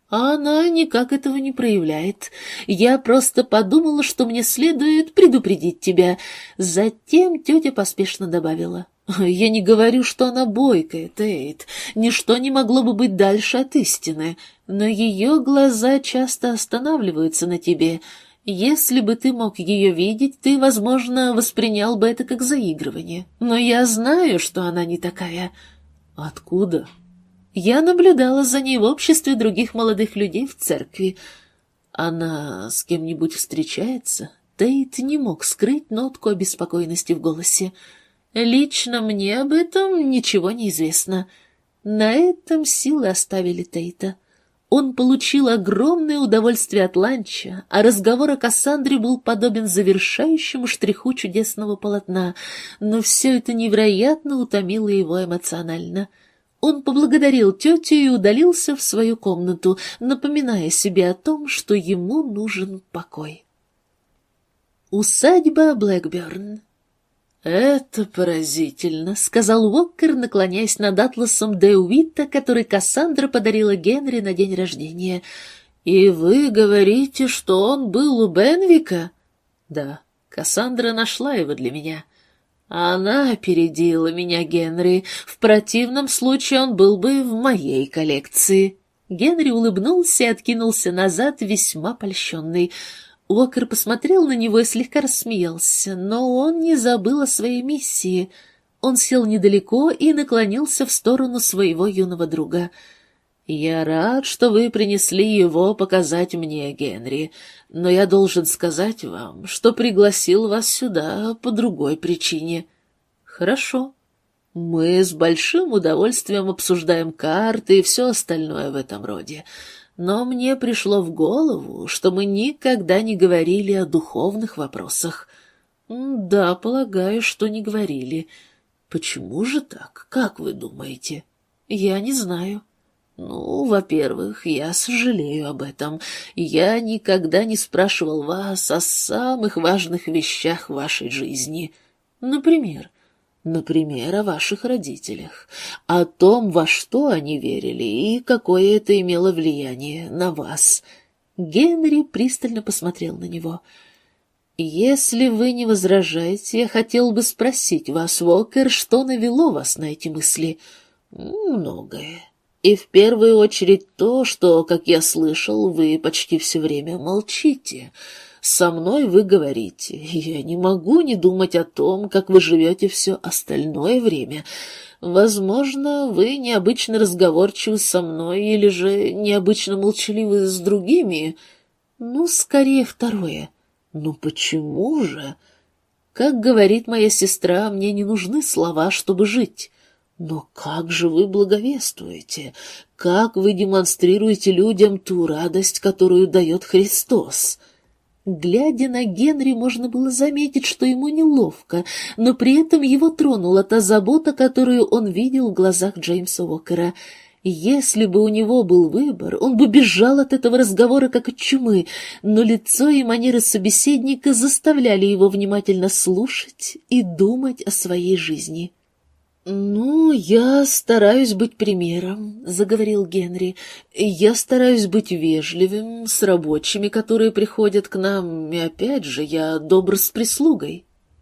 А она никак этого не проявляет. Я просто подумала, что мне следует предупредить тебя. Затем тетя поспешно добавила. Я не говорю, что она бойкая, Тейт. Ничто не могло бы быть дальше от истины. Но ее глаза часто останавливаются на тебе. Если бы ты мог ее видеть, ты, возможно, воспринял бы это как заигрывание. Но я знаю, что она не такая. Откуда? Я наблюдала за ней в обществе других молодых людей в церкви. Она с кем-нибудь встречается? Тейт не мог скрыть нотку обеспокоенности в голосе. Лично мне об этом ничего не известно. На этом силы оставили Тейта. Он получил огромное удовольствие от ланча, а разговор о Кассандре был подобен завершающему штриху чудесного полотна, но все это невероятно утомило его эмоционально. Он поблагодарил тетю и удалился в свою комнату, напоминая себе о том, что ему нужен покой. Усадьба Блэкберн. «Это поразительно», — сказал Уоккер, наклоняясь над атласом де Уитта, который Кассандра подарила Генри на день рождения. «И вы говорите, что он был у Бенвика?» «Да, Кассандра нашла его для меня». «Она опередила меня, Генри. В противном случае он был бы в моей коллекции». Генри улыбнулся и откинулся назад, весьма польщенный. Уоккер посмотрел на него и слегка рассмеялся, но он не забыл о своей миссии. Он сел недалеко и наклонился в сторону своего юного друга. «Я рад, что вы принесли его показать мне, Генри, но я должен сказать вам, что пригласил вас сюда по другой причине». «Хорошо. Мы с большим удовольствием обсуждаем карты и все остальное в этом роде. Но мне пришло в голову, что мы никогда не говорили о духовных вопросах». «Да, полагаю, что не говорили. Почему же так? Как вы думаете?» «Я не знаю». «Ну, во-первых, я сожалею об этом. Я никогда не спрашивал вас о самых важных вещах в вашей жизни. Например, например, о ваших родителях, о том, во что они верили и какое это имело влияние на вас». Генри пристально посмотрел на него. «Если вы не возражаете, я хотел бы спросить вас, Уоккер, что навело вас на эти мысли?» «Многое. И в первую очередь то, что, как я слышал, вы почти все время молчите. Со мной вы говорите. Я не могу не думать о том, как вы живете все остальное время. Возможно, вы необычно разговорчивы со мной или же необычно молчаливы с другими. Ну, скорее второе. Ну почему же? Как говорит моя сестра, мне не нужны слова, чтобы жить». «Но как же вы благовествуете? Как вы демонстрируете людям ту радость, которую дает Христос?» Глядя на Генри, можно было заметить, что ему неловко, но при этом его тронула та забота, которую он видел в глазах Джеймса Уоккера. Если бы у него был выбор, он бы бежал от этого разговора как от чумы, но лицо и манеры собеседника заставляли его внимательно слушать и думать о своей жизни. «Ну, я стараюсь быть примером», — заговорил Генри. «Я стараюсь быть вежливым с рабочими, которые приходят к нам, и опять же, я добр с прислугой».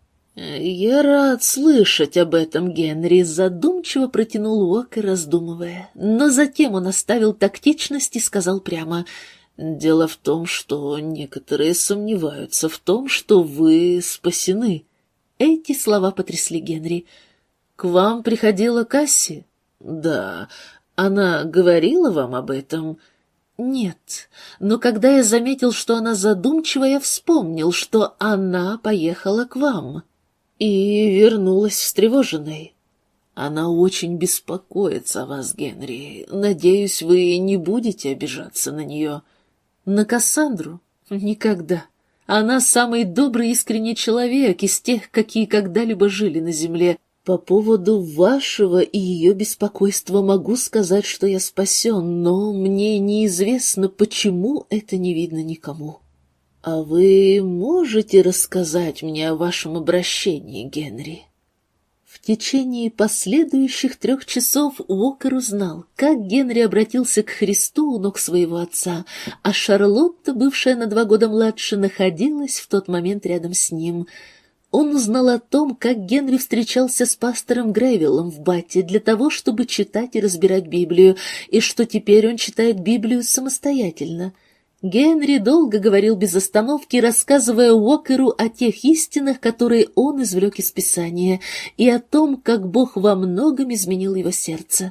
«Я рад слышать об этом, Генри», — задумчиво протянул Уоккер, раздумывая. Но затем он оставил тактичность и сказал прямо: «Дело в том, что некоторые сомневаются в том, что вы спасены». Эти слова потрясли Генри. «К вам приходила Касси?» «Да. Она говорила вам об этом?» «Нет. Но когда я заметил, что она задумчива, я вспомнил, что она поехала к вам и вернулась встревоженной. Она очень беспокоится о вас, Генри. Надеюсь, вы не будете обижаться на нее». «На Кассандру? Никогда. Она самый добрый и искренний человек из тех, какие когда-либо жили на земле. По поводу вашего и ее беспокойства могу сказать, что я спасен, но мне неизвестно, почему это не видно никому. А вы можете рассказать мне о вашем обращении, Генри?» В течение последующих трех часов Уокер узнал, как Генри обратился к Христу у ног своего отца, а Шарлотта, бывшая на два года младше, находилась в тот момент рядом с ним. Он узнал о том, как Генри встречался с пастором Грейвиллом в Бате для того, чтобы читать и разбирать Библию, и что теперь он читает Библию самостоятельно. Генри долго говорил без остановки, рассказывая Уокеру о тех истинах, которые он извлек из Писания, и о том, как Бог во многом изменил его сердце.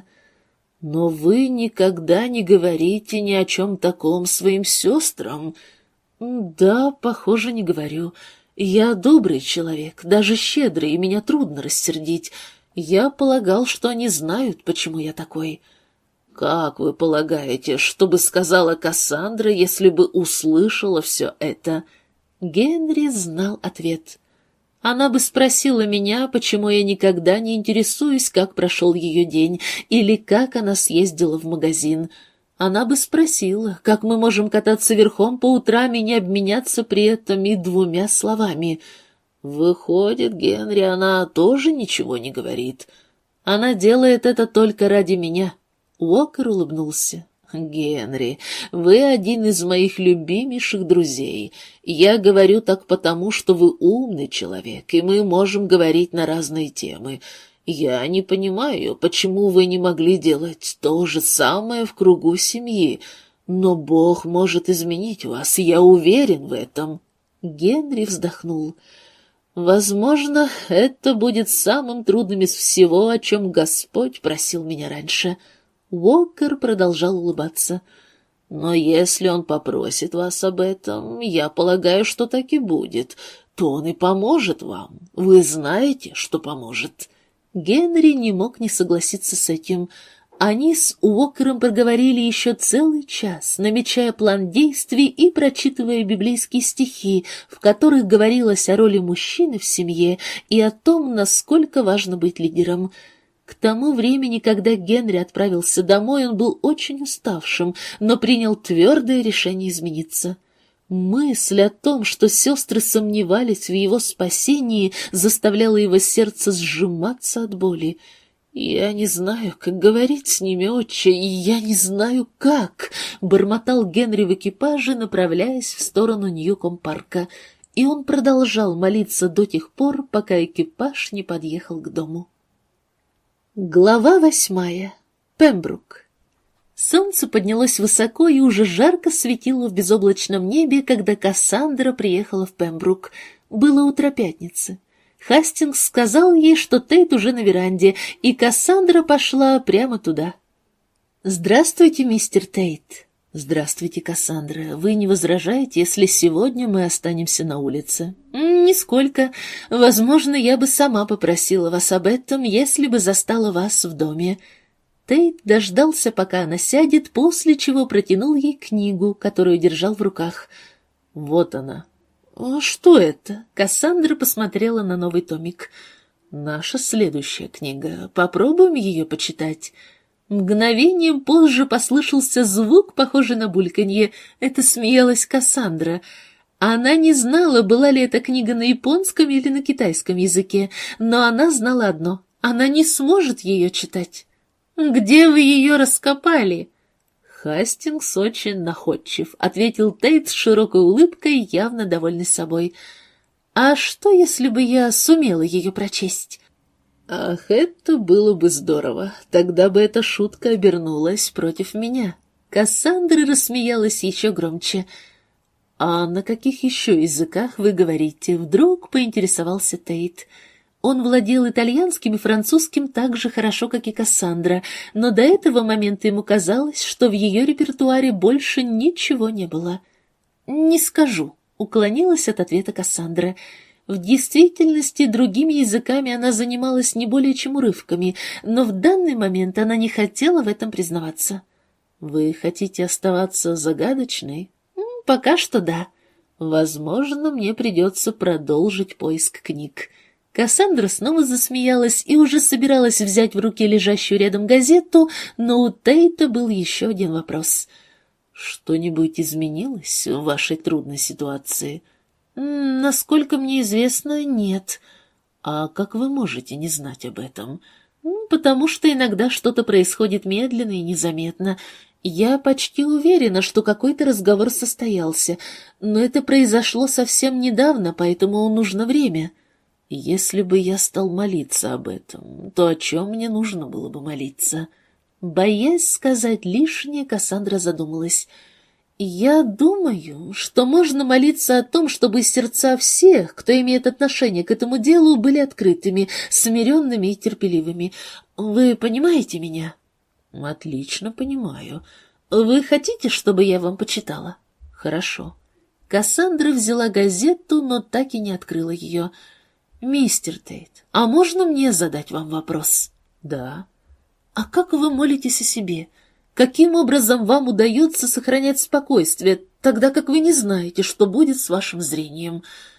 «Но вы никогда не говорите ни о чем таком своим сестрам». «Да, похоже, не говорю. Я добрый человек, даже щедрый, и меня трудно рассердить. Я полагал, что они знают, почему я такой». «Как вы полагаете, что бы сказала Кассандра, если бы услышала все это?» Генри знал ответ. Она бы спросила меня, почему я никогда не интересуюсь, как прошел ее день, или как она съездила в магазин. Она бы спросила, как мы можем кататься верхом по утрам и не обменяться при этом и двумя словами. Выходит, Генри, она тоже ничего не говорит. Она делает это только ради меня. Уокер улыбнулся. «Генри, вы один из моих любимейших друзей. Я говорю так потому, что вы умный человек, и мы можем говорить на разные темы. Я не понимаю, почему вы не могли делать то же самое в кругу семьи, но Бог может изменить вас, я уверен в этом». Генри вздохнул. «Возможно, это будет самым трудным из всего, о чем Господь просил меня раньше». Уокер продолжал улыбаться. «Но если он попросит вас об этом, я полагаю, что так и будет, то он и поможет вам. Вы знаете, что поможет». Генри не мог не согласиться с этим. Они с Уокером проговорили еще целый час, намечая план действий и прочитывая библейские стихи, в которых говорилось о роли мужчины в семье и о том, насколько важно быть лидером. К тому времени, когда Генри отправился домой, он был очень уставшим, но принял твердое решение измениться. Мысль о том, что сестры сомневались в его спасении, заставляла его сердце сжиматься от боли. «Я не знаю, как говорить с ними, отче, и я не знаю, как», — бормотал Генри в экипаже, направляясь в сторону Ньюком-парка, и он продолжал молиться до тех пор, пока экипаж не подъехал к дому. Глава восьмая. Пембрук. Солнце поднялось высоко и уже жарко светило в безоблачном небе, когда Кассандра приехала в Пембрук. Было утро пятницы. Хастингс сказал ей, что Тейт уже на веранде, и Кассандра пошла прямо туда. «Здравствуйте, мистер Тейт». «Здравствуйте, Кассандра. Вы не возражаете, если сегодня мы останемся на улице?» «Нисколько. Возможно, я бы сама попросила вас об этом, если бы застала вас в доме». Тейт дождался, пока она сядет, после чего протянул ей книгу, которую держал в руках. «Вот она». «Что это?» Кассандра посмотрела на новый томик. «Наша следующая книга. Попробуем ее почитать». Мгновением позже послышался звук, похожий на бульканье. Это смеялась Кассандра. Она не знала, была ли эта книга на японском или на китайском языке, но она знала одно — она не сможет ее читать. «Где вы ее раскопали?» «Хастингс очень находчив», — ответил Тейт с широкой улыбкой, явно довольный собой. «А что, если бы я сумела ее прочесть?» «Ах, это было бы здорово. Тогда бы эта шутка обернулась против меня». Кассандра рассмеялась еще громче. «А на каких еще языках вы говорите?» Вдруг поинтересовался Тейт. Он владел итальянским и французским так же хорошо, как и Кассандра, но до этого момента ему казалось, что в ее репертуаре больше ничего не было. «Не скажу», — уклонилась от ответа Кассандра. В действительности, другими языками она занималась не более чем урывками, но в данный момент она не хотела в этом признаваться. «Вы хотите оставаться загадочной?» «Пока что да. Возможно, мне придется продолжить поиск книг». Кассандра снова засмеялась и уже собиралась взять в руки лежащую рядом газету, но у Тейта был еще один вопрос. «Что-нибудь изменилось в вашей трудной ситуации?» «Насколько мне известно, нет». «А как вы можете не знать об этом?» «Ну, потому что иногда что-то происходит медленно и незаметно. Я почти уверена, что какой-то разговор состоялся, но это произошло совсем недавно, поэтому нужно время. Если бы я стал молиться об этом, то о чем мне нужно было бы молиться?» Боясь сказать лишнее, Кассандра задумалась. «Я думаю, что можно молиться о том, чтобы сердца всех, кто имеет отношение к этому делу, были открытыми, смиренными и терпеливыми. Вы понимаете меня?» «Отлично понимаю. Вы хотите, чтобы я вам почитала?» «Хорошо». Кассандра взяла газету, но так и не открыла ее. «Мистер Тейт, а можно мне задать вам вопрос?» «Да». «А как вы молитесь о себе? Каким образом вам удается сохранять спокойствие, тогда как вы не знаете, что будет с вашим зрением?»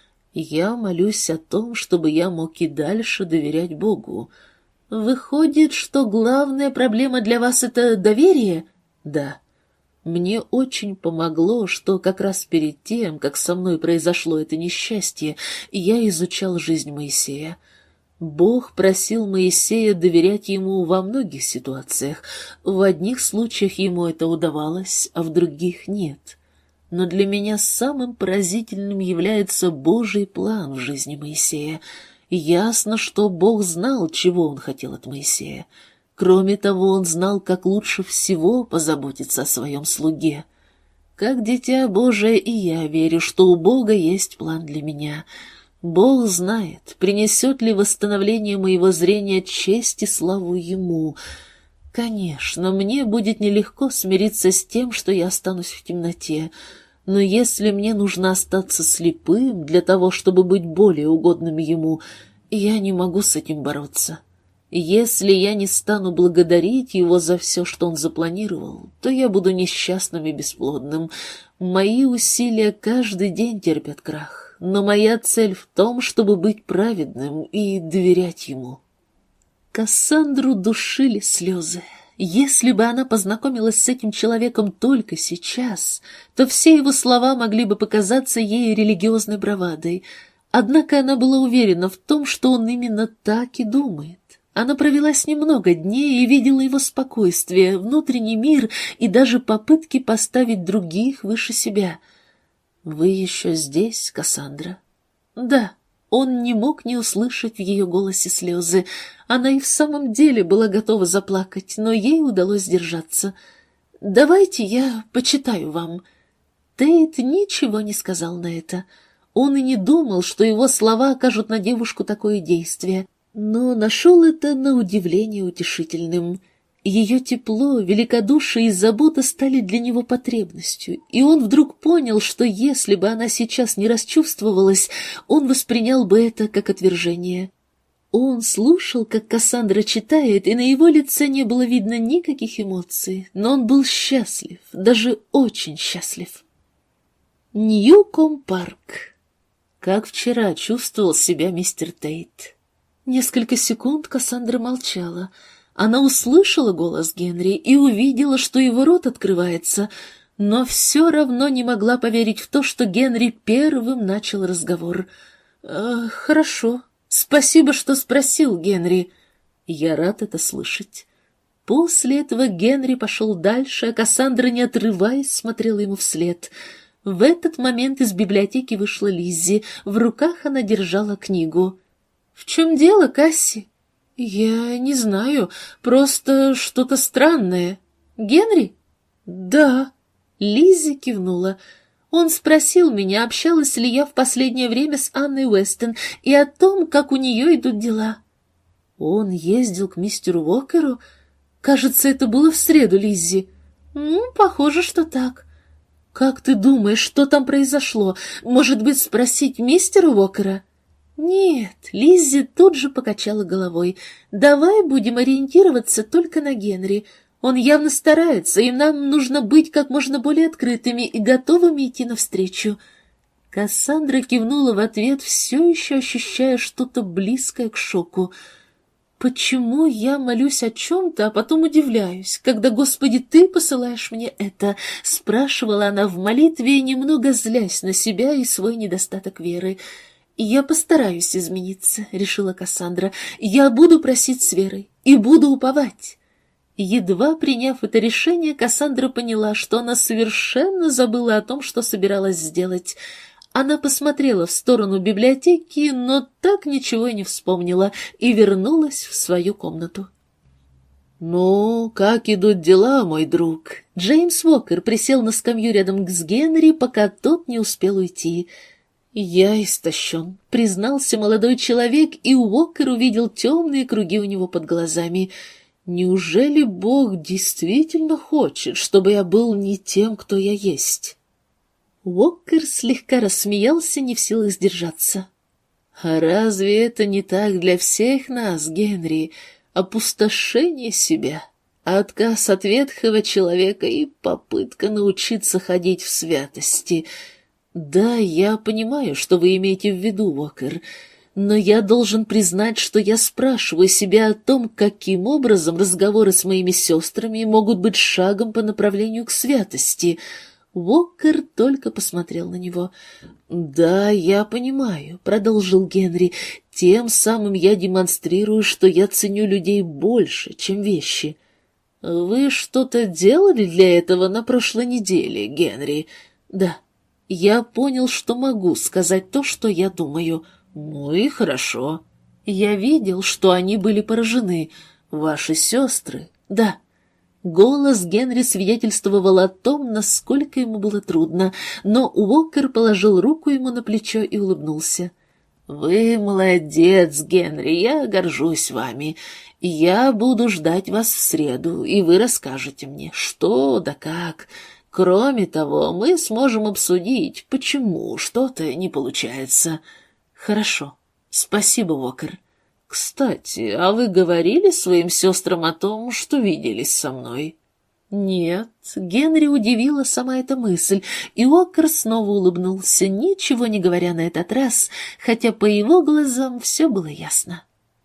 «Я молюсь о том, чтобы я мог и дальше доверять Богу». «Выходит, что главная проблема для вас — это доверие?» «Да». Мне очень помогло, что как раз перед тем, как со мной произошло это несчастье, я изучал жизнь Моисея. Бог просил Моисея доверять ему во многих ситуациях. В одних случаях ему это удавалось, а в других нет. Но для меня самым поразительным является Божий план в жизни Моисея. Ясно, что Бог знал, чего он хотел от Моисея. Кроме того, он знал, как лучше всего позаботиться о своем слуге. Как дитя Божие и я верю, что у Бога есть план для меня. Бог знает, принесет ли восстановление моего зрения честь и славу Ему. Конечно, мне будет нелегко смириться с тем, что я останусь в темноте, но если мне нужно остаться слепым для того, чтобы быть более угодным Ему, я не могу с этим бороться. Если я не стану благодарить Его за все, что Он запланировал, то я буду несчастным и бесплодным. Мои усилия каждый день терпят крах. Но моя цель в том, чтобы быть праведным и доверять Ему. Кассандру душили слезы. Если бы она познакомилась с этим человеком только сейчас, то все его слова могли бы показаться ей религиозной бравадой. Однако она была уверена в том, что он именно так и думает. Она провела с ним много дней и видела его спокойствие, внутренний мир и даже попытки поставить других выше себя. «Вы еще здесь, Кассандра?» «Да». Он не мог не услышать в ее голосе слезы. Она и в самом деле была готова заплакать, но ей удалось сдержаться. «Давайте я почитаю вам». Тейт ничего не сказал на это. Он и не думал, что его слова окажут на девушку такое действие, но нашел это на удивление утешительным. Ее тепло, великодушие и забота стали для него потребностью, и он вдруг понял, что если бы она сейчас не расчувствовалась, он воспринял бы это как отвержение. Он слушал, как Кассандра читает, и на его лице не было видно никаких эмоций, но он был счастлив, даже очень счастлив. Ньюком-парк. Как вчера чувствовал себя мистер Тейт. Несколько секунд Кассандра молчала. Она услышала голос Генри и увидела, что его рот открывается, но все равно не могла поверить в то, что Генри первым начал разговор. «Э, «Хорошо. Спасибо, что спросил, Генри. Я рад это слышать». После этого Генри пошел дальше, а Кассандра, не отрываясь, смотрела ему вслед. В этот момент из библиотеки вышла Лиззи. В руках она держала книгу. «В чем дело, Касси?» «Я не знаю, просто что-то странное». «Генри?» «Да». Лиззи кивнула. «Он спросил меня, общалась ли я в последнее время с Анной Уэстон и о том, как у нее идут дела». «Он ездил к мистеру Уокеру? Кажется, это было в среду, Лиззи». «Ну, похоже, что так». «Как ты думаешь, что там произошло? Может быть, спросить мистера Уокера?» «Нет», — Лиззи тут же покачала головой. «Давай будем ориентироваться только на Генри. Он явно старается, и нам нужно быть как можно более открытыми и готовыми идти навстречу». Кассандра кивнула в ответ, все еще ощущая что-то близкое к шоку. «Почему я молюсь о чем-то, а потом удивляюсь, когда, Господи, Ты посылаешь мне это?» — спрашивала она в молитве, немного злясь на себя и свой недостаток веры. «Я постараюсь измениться», — решила Кассандра. «Я буду просить с верой и буду уповать». Едва приняв это решение, Кассандра поняла, что она совершенно забыла о том, что собиралась сделать. Она посмотрела в сторону библиотеки, но так ничего и не вспомнила, и вернулась в свою комнату. «Ну, как идут дела, мой друг?» Джеймс Уокер присел на скамью рядом с Генри, пока тот не успел уйти. «Я истощен», — признался молодой человек, и Уокер увидел темные круги у него под глазами. «Неужели Бог действительно хочет, чтобы я был не тем, кто я есть?» Уокер слегка рассмеялся, не в силах сдержаться. «А разве это не так для всех нас, Генри? Опустошение себя, отказ от ветхого человека и попытка научиться ходить в святости. Да, я понимаю, что вы имеете в виду, Уокер, но я должен признать, что я спрашиваю себя о том, каким образом разговоры с моими сестрами могут быть шагом по направлению к святости». Уокер только посмотрел на него. «Да, я понимаю», — продолжил Генри, — «тем самым я демонстрирую, что я ценю людей больше, чем вещи». «Вы что-то делали для этого на прошлой неделе, Генри?» «Да, я понял, что могу сказать то, что я думаю». «Ну и хорошо». «Я видел, что они были поражены. Ваши сестры?» «Да». Голос Генри свидетельствовал о том, насколько ему было трудно, но Уокер положил руку ему на плечо и улыбнулся. «Вы молодец, Генри, я горжусь вами. Я буду ждать вас в среду, и вы расскажете мне, что да как. Кроме того, мы сможем обсудить, почему что-то не получается». «Хорошо. Спасибо, Уокер. Кстати, а вы говорили своим сестрам о том, что виделись со мной?» «Нет». Генри удивила сама эта мысль, и Уокер снова улыбнулся, ничего не говоря на этот раз, хотя по его глазам все было ясно.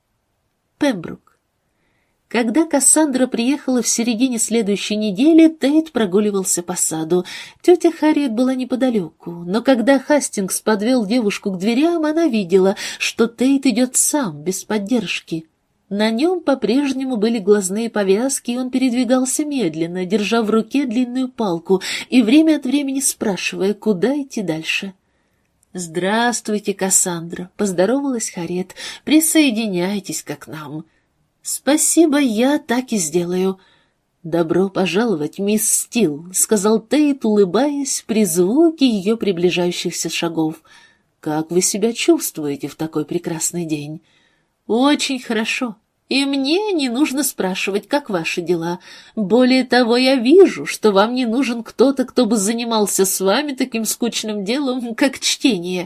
Пембрук. Когда Кассандра приехала в середине следующей недели, Тейт прогуливался по саду. Тетя Харриет была неподалеку, но когда Хастингс подвел девушку к дверям, она видела, что Тейт идет сам, без поддержки. На нем по-прежнему были глазные повязки, и он передвигался медленно, держа в руке длинную палку и время от времени спрашивая, куда идти дальше. «Здравствуйте, Кассандра», — поздоровалась Харриет, — «присоединяйтесь-ка к нам». «Спасибо, я так и сделаю». «Добро пожаловать, мисс Стил», — сказал Тейт, улыбаясь при звуке ее приближающихся шагов. «Как вы себя чувствуете в такой прекрасный день?» «Очень хорошо. И мне не нужно спрашивать, как ваши дела. Более того, я вижу, что вам не нужен кто-то, кто бы занимался с вами таким скучным делом, как чтение».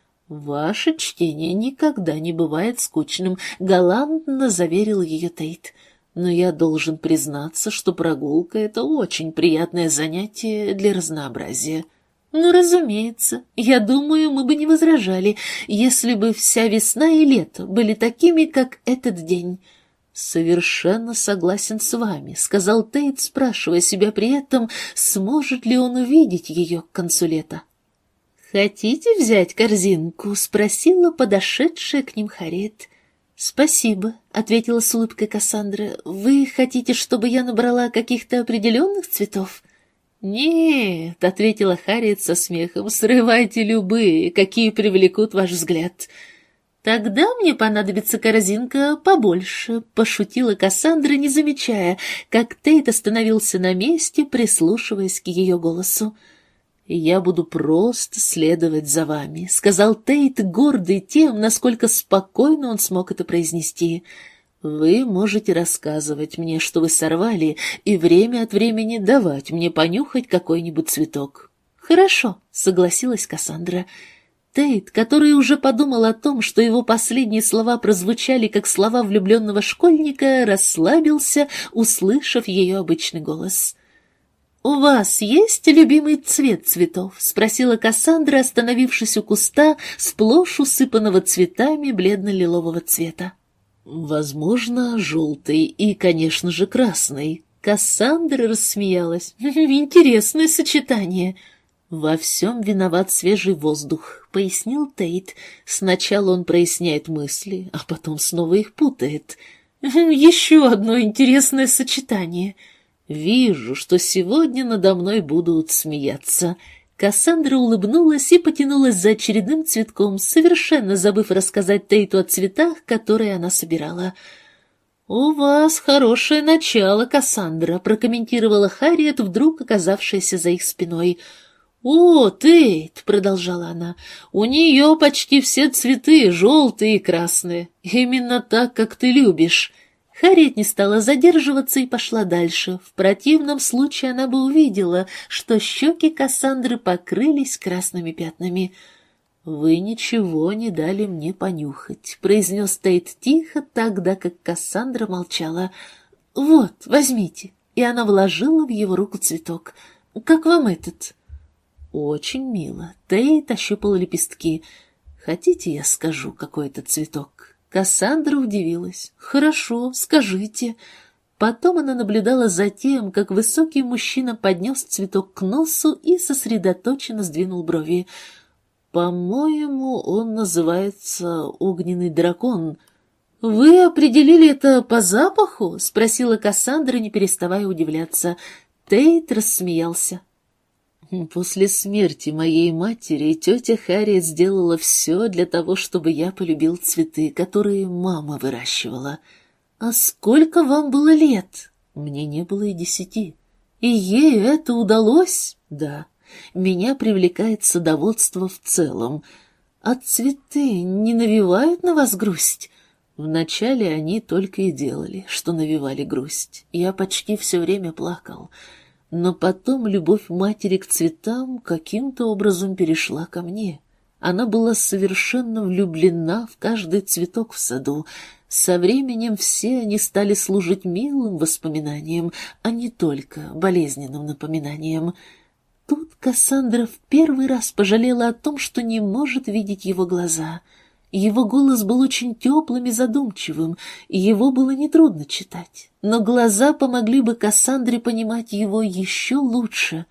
«Ваше чтение никогда не бывает скучным», — галантно заверил ее Тейт. «Но я должен признаться, что прогулка — это очень приятное занятие для разнообразия». «Ну, разумеется. Я думаю, мы бы не возражали, если бы вся весна и лето были такими, как этот день». «Совершенно согласен с вами», — сказал Тейт, спрашивая себя при этом, сможет ли он увидеть ее к концу лета. «Хотите взять корзинку?» — спросила подошедшая к ним Харриет. «Спасибо», — ответила с улыбкой Кассандра. «Вы хотите, чтобы я набрала каких-то определенных цветов?» «Нет», — ответила Харриет со смехом, — «срывайте любые, какие привлекут ваш взгляд». «Тогда мне понадобится корзинка побольше», — пошутила Кассандра, не замечая, как Тейт остановился на месте, прислушиваясь к ее голосу. «Я буду просто следовать за вами», — сказал Тейт, гордый тем, насколько спокойно он смог это произнести. «Вы можете рассказывать мне, что вы сорвали, и время от времени давать мне понюхать какой-нибудь цветок». «Хорошо», — согласилась Кассандра. Тейт, который уже подумал о том, что его последние слова прозвучали как слова влюбленного школьника, расслабился, услышав ее обычный голос. «У вас есть любимый цвет цветов?» — спросила Кассандра, остановившись у куста, сплошь усыпанного цветами бледно-лилового цвета. «Возможно, желтый и, конечно же, красный». Кассандра рассмеялась. «Интересное сочетание». «Во всем виноват свежий воздух», — пояснил Тейт. «Сначала он проясняет мысли, а потом снова их путает. Еще одно интересное сочетание. Вижу, что сегодня надо мной будут смеяться». Кассандра улыбнулась и потянулась за очередным цветком, совершенно забыв рассказать Тейту о цветах, которые она собирала. «У вас хорошее начало, Кассандра», — прокомментировала Харриет, вдруг оказавшаяся за их спиной. «О, Тейт», — продолжала она, — «у нее почти все цветы желтые и красные, именно так, как ты любишь». Харриет не стала задерживаться и пошла дальше. В противном случае она бы увидела, что щеки Кассандры покрылись красными пятнами. «Вы ничего не дали мне понюхать», — произнес Тейт тихо, тогда как Кассандра молчала. «Вот, возьмите». И она вложила в его руку цветок. «Как вам этот?» «Очень мило». Тейт ощупал лепестки. «Хотите, я скажу, какой это цветок?» Кассандра удивилась. «Хорошо, скажите». Потом она наблюдала за тем, как высокий мужчина поднес цветок к носу и сосредоточенно сдвинул брови. «По-моему, он называется огненный дракон». «Вы определили это по запаху?» — спросила Кассандра, не переставая удивляться. Тейт рассмеялся. «После смерти моей матери тетя Харриет сделала все для того, чтобы я полюбил цветы, которые мама выращивала. А сколько вам было лет?» «Мне не было и десяти». «И ей это удалось?» «Да. Меня привлекает садоводство в целом. А цветы не навевают на вас грусть?» Вначале они только и делали, что навевали грусть. Я почти все время плакал. Но потом любовь матери к цветам каким-то образом перешла ко мне. Она была совершенно влюблена в каждый цветок в саду. Со временем все они стали служить милым воспоминанием, а не только болезненным напоминанием. Тут Кассандра в первый раз пожалела о том, что не может видеть его глаза. Его голос был очень теплым и задумчивым, и его было нетрудно читать, но глаза помогли бы Кассандре понимать его еще лучше.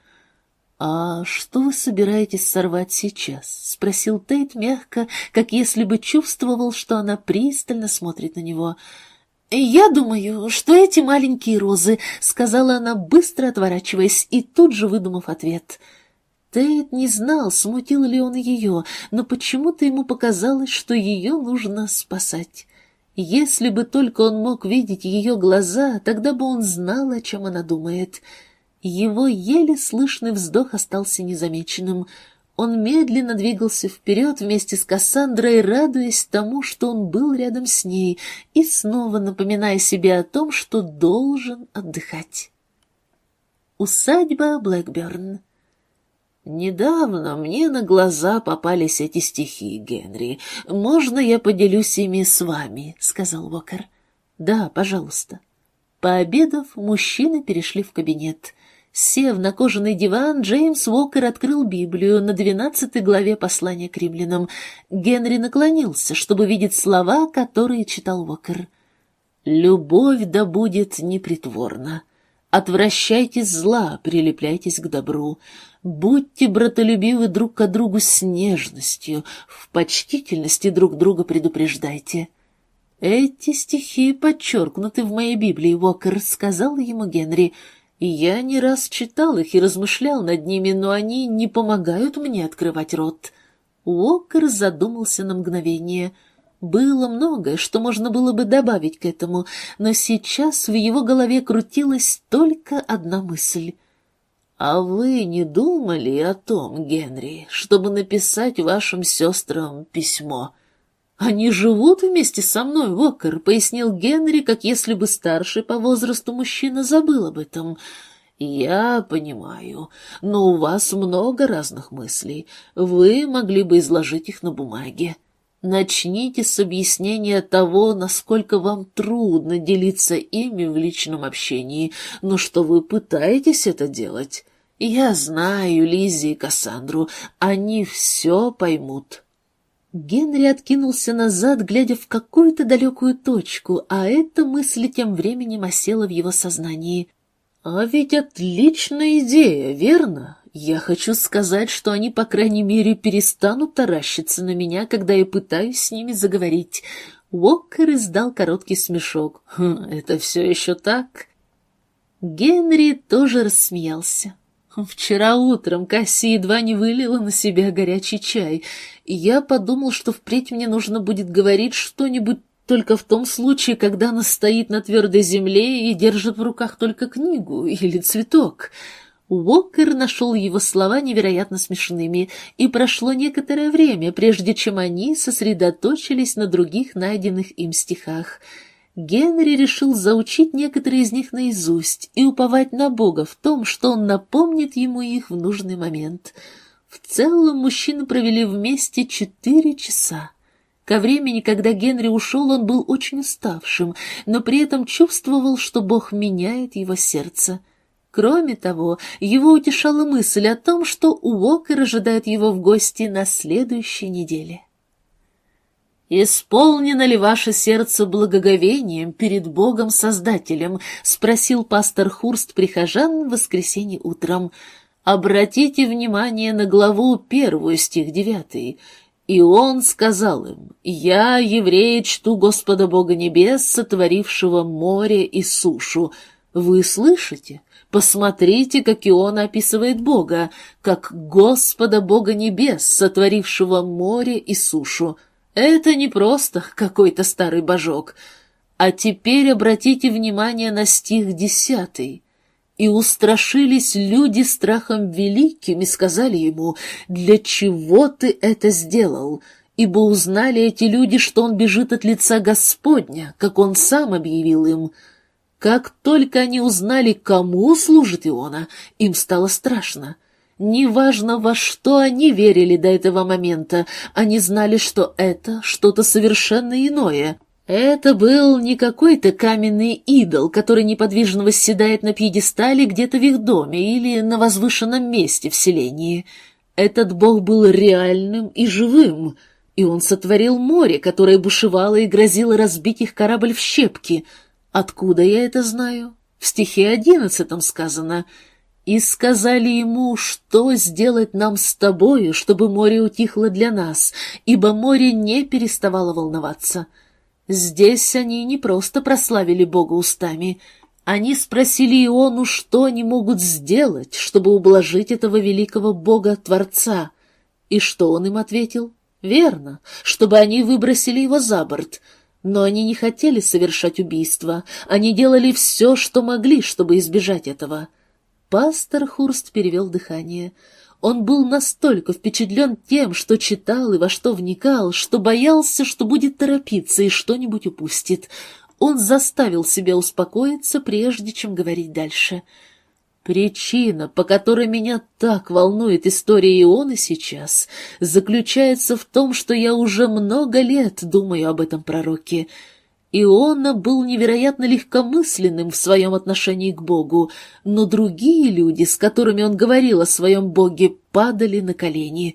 «А что вы собираетесь сорвать сейчас?» — спросил Тейт мягко, как если бы чувствовал, что она пристально смотрит на него. «Я думаю, что эти маленькие розы», — сказала она, быстро отворачиваясь, и тут же выдумав ответ. Тейт не знал, смутил ли он ее, но почему-то ему показалось, что ее нужно спасать. Если бы только он мог видеть ее глаза, тогда бы он знал, о чем она думает. Его еле слышный вздох остался незамеченным. Он медленно двигался вперед вместе с Кассандрой, радуясь тому, что он был рядом с ней, и снова напоминая себе о том, что должен отдыхать. Усадьба Блэкберн. «Недавно мне на глаза попались эти стихи, Генри. Можно я поделюсь ими с вами?» — сказал Уокер. «Да, пожалуйста». Пообедав, мужчины перешли в кабинет. Сев на кожаный диван, Джеймс Уокер открыл Библию на двенадцатой главе послания к римлянам. Генри наклонился, чтобы видеть слова, которые читал Уокер. «Любовь да будет непритворна. Отвращайтесь зла, прилепляйтесь к добру. Будьте братолюбивы друг к другу с нежностью, в почтительности друг друга предупреждайте». «Эти стихи подчеркнуты в моей Библии, Уокер», — сказал ему Генри. «Я не раз читал их и размышлял над ними, но они не помогают мне открывать рот». Уокер задумался на мгновение. Было многое, что можно было бы добавить к этому, но сейчас в его голове крутилась только одна мысль. «А вы не думали о том, Генри, чтобы написать вашим сестрам письмо?» «Они живут вместе со мной, Уокер», — пояснил Генри, как если бы старший по возрасту мужчина забыл об этом. «Я понимаю, но у вас много разных мыслей. Вы могли бы изложить их на бумаге. Начните с объяснения того, насколько вам трудно делиться ими в личном общении, но что вы пытаетесь это делать. Я знаю Лиззи и Кассандру, они все поймут». Генри откинулся назад, глядя в какую-то далекую точку, а эта мысль тем временем осела в его сознании. «А ведь отличная идея, верно? Я хочу сказать, что они, по крайней мере, перестанут таращиться на меня, когда я пытаюсь с ними заговорить. Уокер издал короткий смешок. «Хм, это все еще так?» Генри тоже рассмеялся. «Вчера утром Касси едва не вылила на себя горячий чай, и я подумал, что впредь мне нужно будет говорить что-нибудь только в том случае, когда она стоит на твердой земле и держит в руках только книгу или цветок». Уокер нашел его слова невероятно смешными, и прошло некоторое время, прежде чем они сосредоточились на других найденных им стихах. Генри решил заучить некоторые из них наизусть и уповать на Бога в том, что он напомнит ему их в нужный момент. В целом мужчины провели вместе четыре часа. Ко времени, когда Генри ушел, он был очень уставшим, но при этом чувствовал, что Бог меняет его сердце. Кроме того, его утешала мысль о том, что Уокер ожидает его в гости на следующей неделе. «Исполнено ли ваше сердце благоговением перед Богом-Создателем?» — спросил пастор Хурст прихожан в воскресенье утром. «Обратите внимание на главу первую, стих девятый. И он сказал им: «Я, еврей, чту Господа Бога небес, сотворившего море и сушу». Вы слышите? Посмотрите, как Иона описывает Бога, как Господа Бога небес, сотворившего море и сушу. Это не просто какой-то старый божок. А теперь обратите внимание на стих десятый. «И устрашились люди страхом великим и сказали ему: для чего ты это сделал? Ибо узнали эти люди, что он бежит от лица Господня, как он сам объявил им». Как только они узнали, кому служит Иона, им стало страшно. Неважно, во что они верили до этого момента, они знали, что это что-то совершенно иное. Это был не какой-то каменный идол, который неподвижно восседает на пьедестале где-то в их доме или на возвышенном месте в селении. Этот бог был реальным и живым, и он сотворил море, которое бушевало и грозило разбить их корабль в щепки. Откуда я это знаю? В стихе одиннадцатом сказано: «И сказали ему, что сделать нам с тобою, чтобы море утихло для нас, ибо море не переставало волноваться». Здесь они не просто прославили Бога устами, они спросили Иону, что они могут сделать, чтобы ублажить этого великого Бога-Творца. И что он им ответил? Верно, чтобы они выбросили его за борт. Но они не хотели совершать убийство, они делали все, что могли, чтобы избежать этого. Пастор Хурст перевел дыхание. Он был настолько впечатлен тем, что читал и во что вникал, что боялся, что будет торопиться и что-нибудь упустит. Он заставил себя успокоиться, прежде чем говорить дальше. Причина, по которой меня так волнует история Ионы сейчас, заключается в том, что я уже много лет думаю об этом пророке. Иона был невероятно легкомысленным в своем отношении к Богу, но другие люди, с которыми он говорил о своем Боге, падали на колени.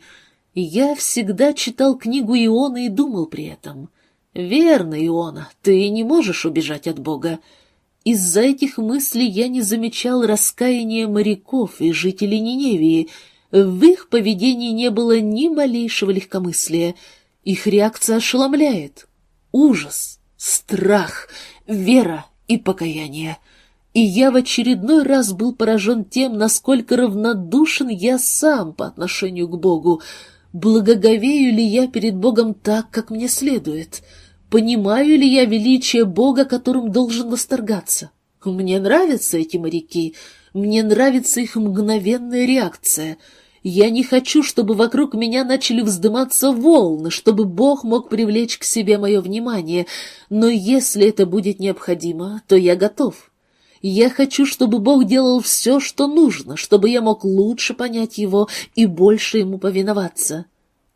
Я всегда читал книгу Ионы и думал при этом: «Верно, Иона, ты не можешь убежать от Бога». Из-за этих мыслей я не замечал раскаяния моряков и жителей Ниневии. В их поведении не было ни малейшего легкомыслия. Их реакция ошеломляет. Ужас, страх, вера и покаяние. И я в очередной раз был поражен тем, насколько равнодушен я сам по отношению к Богу. Благоговею ли я перед Богом так, как мне следует? Понимаю ли я величие Бога, которым должен восторгаться? Мне нравятся эти моряки, мне нравится их мгновенная реакция. Я не хочу, чтобы вокруг меня начали вздыматься волны, чтобы Бог мог привлечь к себе мое внимание, но если это будет необходимо, то я готов. Я хочу, чтобы Бог делал все, что нужно, чтобы я мог лучше понять Его и больше Ему повиноваться».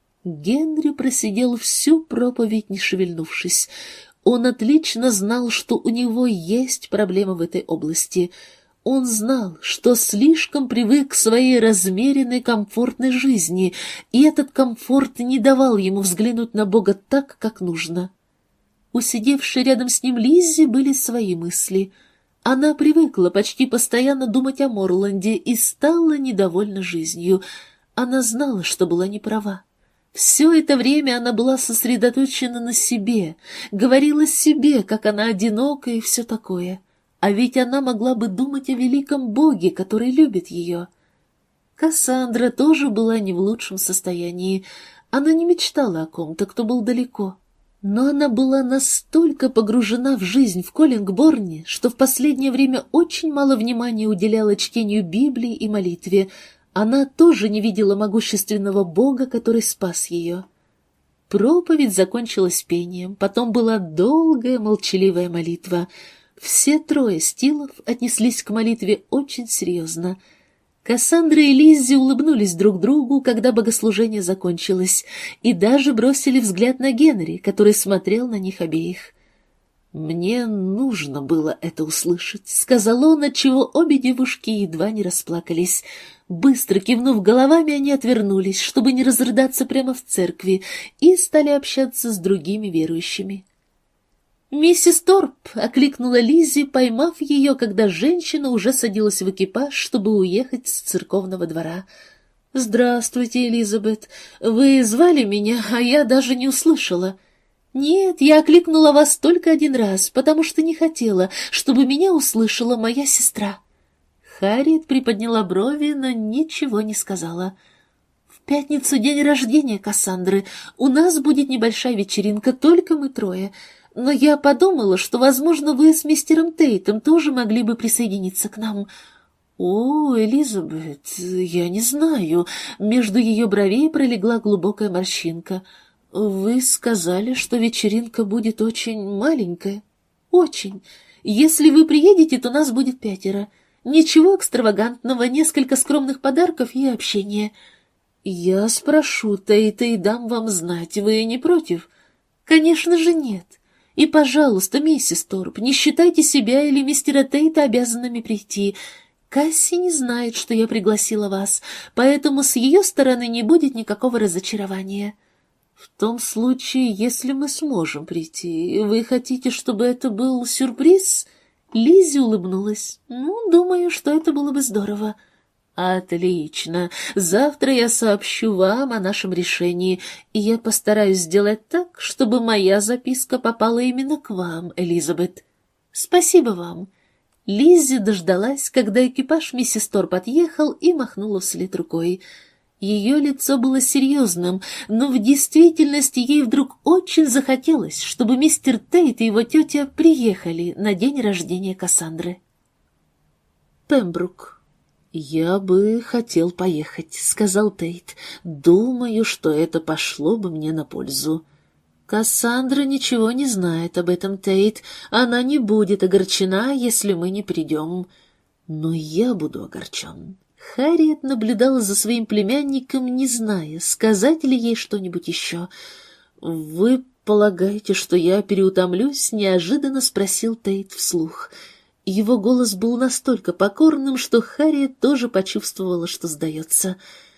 Генри просидел всю проповедь, не шевельнувшись. Он отлично знал, что у него есть проблема в этой области. Он знал, что слишком привык к своей размеренной, комфортной жизни, и этот комфорт не давал ему взглянуть на Бога так, как нужно. У сидевшей рядом с ним Лиззи были свои мысли. Она привыкла почти постоянно думать о Морланде и стала недовольна жизнью. Она знала, что была не права. Все это время она была сосредоточена на себе, говорила себе, как она одинока и все такое. А ведь она могла бы думать о великом Боге, который любит ее. Кассандра тоже была не в лучшем состоянии. Она не мечтала о ком-то, кто был далеко. Но она была настолько погружена в жизнь в Коллингборне, что в последнее время очень мало внимания уделяла чтению Библии и молитве. Она тоже не видела могущественного Бога, который спас ее. Проповедь закончилась пением, потом была долгая молчаливая молитва. Все трое стилов отнеслись к молитве очень серьезно. Кассандра и Лиззи улыбнулись друг другу, когда богослужение закончилось, и даже бросили взгляд на Генри, который смотрел на них обеих. «Мне нужно было это услышать», — сказал он, отчего обе девушки едва не расплакались. Быстро кивнув головами, они отвернулись, чтобы не разрыдаться прямо в церкви, и стали общаться с другими верующими. «Миссис Торп!» — окликнула Лиззи, поймав ее, когда женщина уже садилась в экипаж, чтобы уехать с церковного двора. «Здравствуйте, Элизабет. Вы звали меня, а я даже не услышала». «Нет, я окликнула вас только один раз, потому что не хотела, чтобы меня услышала моя сестра». Харриет приподняла брови, но ничего не сказала. «В пятницу день рождения Кассандры. У нас будет небольшая вечеринка, только мы трое. Но я подумала, что, возможно, вы с мистером Тейтом тоже могли бы присоединиться к нам». «О, Элизабет, я не знаю». Между ее бровей пролегла глубокая морщинка. «Вы сказали, что вечеринка будет очень маленькая?» «Очень. Если вы приедете, то нас будет пятеро. Ничего экстравагантного, несколько скромных подарков и общение». «Я спрошу Тейта и дам вам знать. Вы не против?» «Конечно же нет. И, пожалуйста, миссис Торп, не считайте себя или мистера Тейта обязанными прийти. Касси не знает, что я пригласила вас, поэтому с ее стороны не будет никакого разочарования». «В том случае, если мы сможем прийти, вы хотите, чтобы это был сюрприз?» Лиззи улыбнулась. «Ну, думаю, что это было бы здорово». «Отлично. Завтра я сообщу вам о нашем решении, и я постараюсь сделать так, чтобы моя записка попала именно к вам, Элизабет». «Спасибо вам». Лиззи дождалась, когда экипаж миссис Торп отъехал, и махнула вслед рукой. Ее лицо было серьезным, но в действительности ей вдруг очень захотелось, чтобы мистер Тейт и его тетя приехали на день рождения Кассандры. Пембрук. «Я бы хотел поехать», — сказал Тейт. «Думаю, что это пошло бы мне на пользу». «Кассандра ничего не знает об этом, Тейт. Она не будет огорчена, если мы не придем». «Но я буду огорчен». Харриет наблюдала за своим племянником, не зная, сказать ли ей что-нибудь еще. «Вы полагаете, что я переутомлюсь?» — неожиданно спросил Тейт вслух. Его голос был настолько покорным, что Харриет тоже почувствовала, что сдается.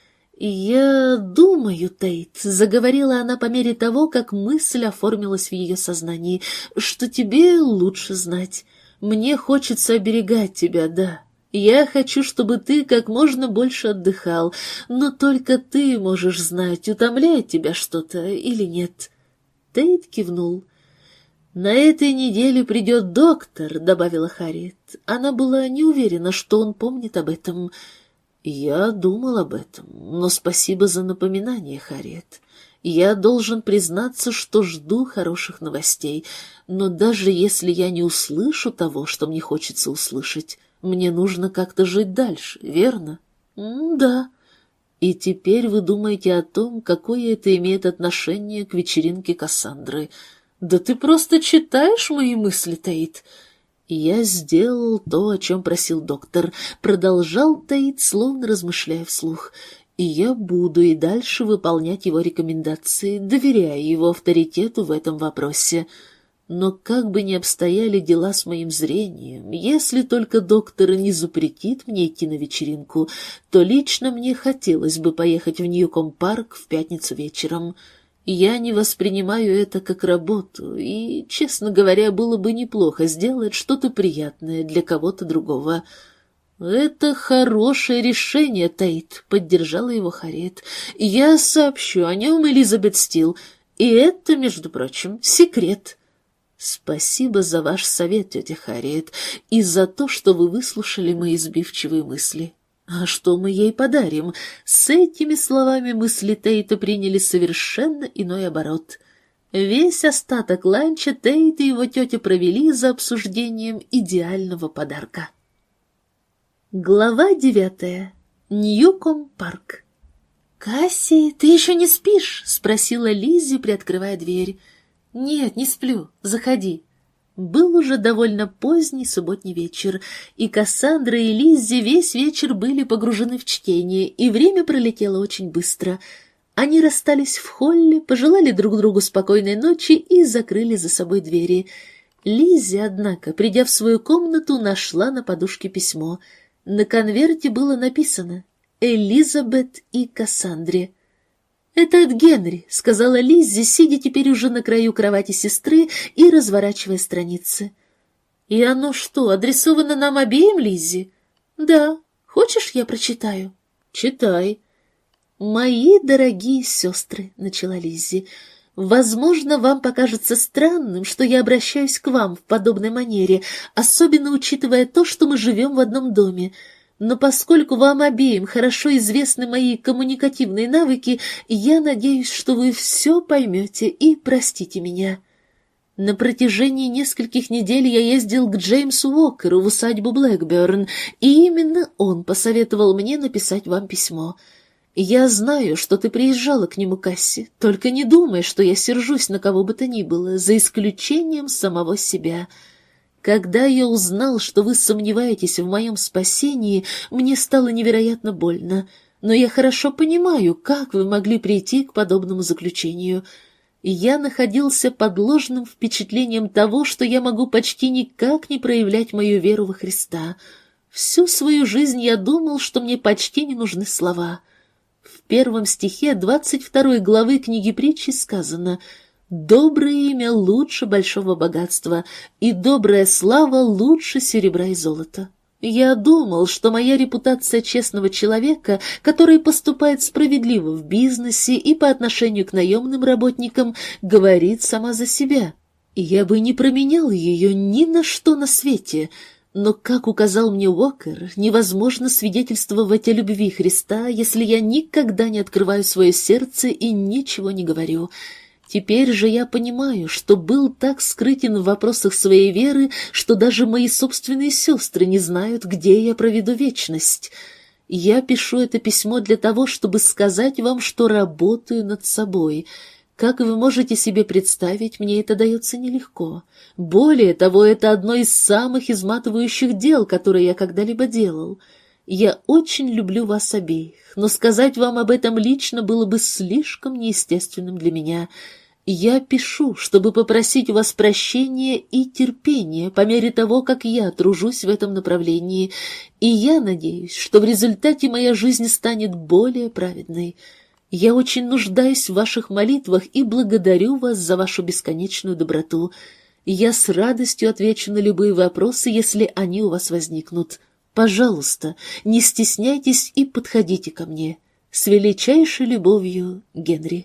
«Я думаю, Тейт», — заговорила она по мере того, как мысль оформилась в ее сознании, — «что тебе лучше знать. Мне хочется оберегать тебя, да». Я хочу, чтобы ты как можно больше отдыхал, но только ты можешь знать, утомляет тебя что-то или нет». Тейт кивнул. «На этой неделе придет доктор», — добавила Харриет. Она была не уверена, что он помнит об этом. «Я думал об этом, но спасибо за напоминание, Харриет. Я должен признаться, что жду хороших новостей, но даже если я не услышу того, что мне хочется услышать, мне нужно как-то жить дальше, верно?» «Да». «И теперь вы думаете о том, какое это имеет отношение к вечеринке Кассандры?» «Да ты просто читаешь мои мысли, Тейт». «Я сделал то, о чем просил доктор», — продолжал Тейт, словно размышляя вслух. «И я буду и дальше выполнять его рекомендации, доверяя его авторитету в этом вопросе. Но как бы ни обстояли дела с моим зрением, если только доктор не запретит мне идти на вечеринку, то лично мне хотелось бы поехать в Ньюком-парк в пятницу вечером. Я не воспринимаю это как работу, и, честно говоря, было бы неплохо сделать что-то приятное для кого-то другого. «Это хорошее решение, Тейт», — поддержала его Харриет. «Я сообщу о нем Элизабет Стил, и это, между прочим, секрет». «Спасибо за ваш совет, тетя Харриет, и за то, что вы выслушали мои сбивчивые мысли. А что мы ей подарим?» С этими словами мысли Тейта приняли совершенно иной оборот. Весь остаток ланча Тейт и его тетя провели за обсуждением идеального подарка. Глава девятая. Ньюком-парк. «Касси, ты еще не спишь?» — спросила Лиззи, приоткрывая дверь. «Нет, не сплю. Заходи». Был уже довольно поздний субботний вечер, и Кассандра и Лиззи весь вечер были погружены в чтение, и время пролетело очень быстро. Они расстались в холле, пожелали друг другу спокойной ночи и закрыли за собой двери. Лиззи, однако, придя в свою комнату, нашла на подушке письмо. На конверте было написано «Элизабет и Кассандре». «Это от Генри», — сказала Лиззи, сидя теперь уже на краю кровати сестры и разворачивая страницы. «И оно что, адресовано нам обеим, Лиззи?» «Да. Хочешь, я прочитаю?» «Читай». «Мои дорогие сестры», — начала Лиззи, — «возможно, вам покажется странным, что я обращаюсь к вам в подобной манере, особенно учитывая то, что мы живем в одном доме. Но поскольку вам обеим хорошо известны мои коммуникативные навыки, я надеюсь, что вы все поймете и простите меня. На протяжении нескольких недель я ездил к Джеймсу Уокеру в усадьбу Блэкберн, и именно он посоветовал мне написать вам письмо. Я знаю, что ты приезжала к нему, Касси, только не думай, что я сержусь на кого бы то ни было, за исключением самого себя». Когда я узнал, что вы сомневаетесь в моем спасении, мне стало невероятно больно, но я хорошо понимаю, как вы могли прийти к подобному заключению. Я находился под ложным впечатлением того, что я могу почти никак не проявлять мою веру во Христа. Всю свою жизнь я думал, что мне почти не нужны слова. В первом стихе двадцать второй главы книги притчи сказано: «Доброе имя лучше большого богатства, и добрая слава лучше серебра и золота». Я думал, что моя репутация честного человека, который поступает справедливо в бизнесе и по отношению к наемным работникам, говорит сама за себя. И я бы не променял ее ни на что на свете. Но, как указал мне Уокер, невозможно свидетельствовать о любви Христа, если я никогда не открываю свое сердце и ничего не говорю. Теперь же я понимаю, что был так скрытен в вопросах своей веры, что даже мои собственные сестры не знают, где я проведу вечность. Я пишу это письмо для того, чтобы сказать вам, что работаю над собой. Как вы можете себе представить, мне это дается нелегко. Более того, это одно из самых изматывающих дел, которые я когда-либо делал. Я очень люблю вас обеих, но сказать вам об этом лично было бы слишком неестественным для меня. Я пишу, чтобы попросить у вас прощения и терпения по мере того, как я тружусь в этом направлении, и я надеюсь, что в результате моя жизнь станет более праведной. Я очень нуждаюсь в ваших молитвах и благодарю вас за вашу бесконечную доброту. Я с радостью отвечу на любые вопросы, если они у вас возникнут. Пожалуйста, не стесняйтесь и подходите ко мне. С величайшей любовью, Генри».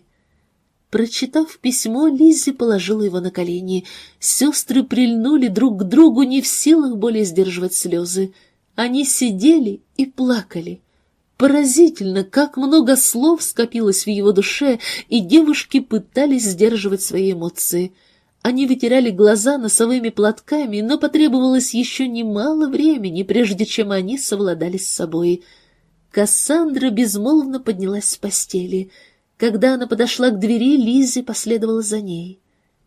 Прочитав письмо, Лиззи положила его на колени. Сестры прильнули друг к другу, не в силах более сдерживать слезы. Они сидели и плакали. Поразительно, как много слов скопилось в его душе, и девушки пытались сдерживать свои эмоции. Они вытирали глаза носовыми платками, но потребовалось еще немало времени, прежде чем они совладали с собой. Кассандра безмолвно поднялась с постели. Когда она подошла к двери, Лиззи последовала за ней.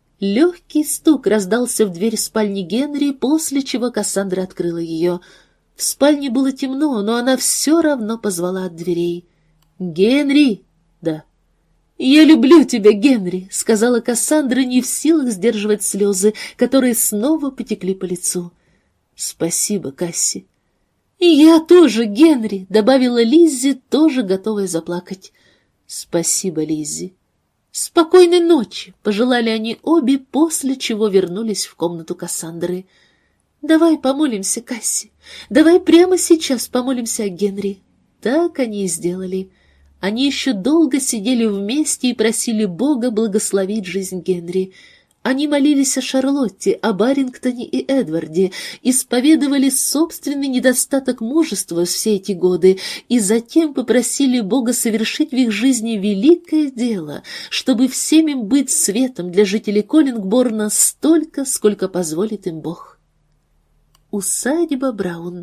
Легкий стук раздался в дверь спальни Генри, после чего Кассандра открыла ее. В спальне было темно, но она все равно позвала от дверей. «Генри!» «Да». «Я люблю тебя, Генри», — сказала Кассандра, не в силах сдерживать слезы, которые снова потекли по лицу. «Спасибо, Касси». «И я тоже, Генри», — добавила Лиззи, тоже готовая заплакать. «Спасибо, Лиззи». «Спокойной ночи!» — пожелали они обе, после чего вернулись в комнату Кассандры. «Давай помолимся, Касси. Давай прямо сейчас помолимся о Генри». Так они и сделали. Они еще долго сидели вместе и просили Бога благословить жизнь Генри. Они молились о Шарлотте, о Барингтоне и Эдварде, исповедовали собственный недостаток мужества все эти годы и затем попросили Бога совершить в их жизни великое дело, чтобы всем им быть светом для жителей Коллингборна столько, сколько позволит им Бог. Усадьба Браун.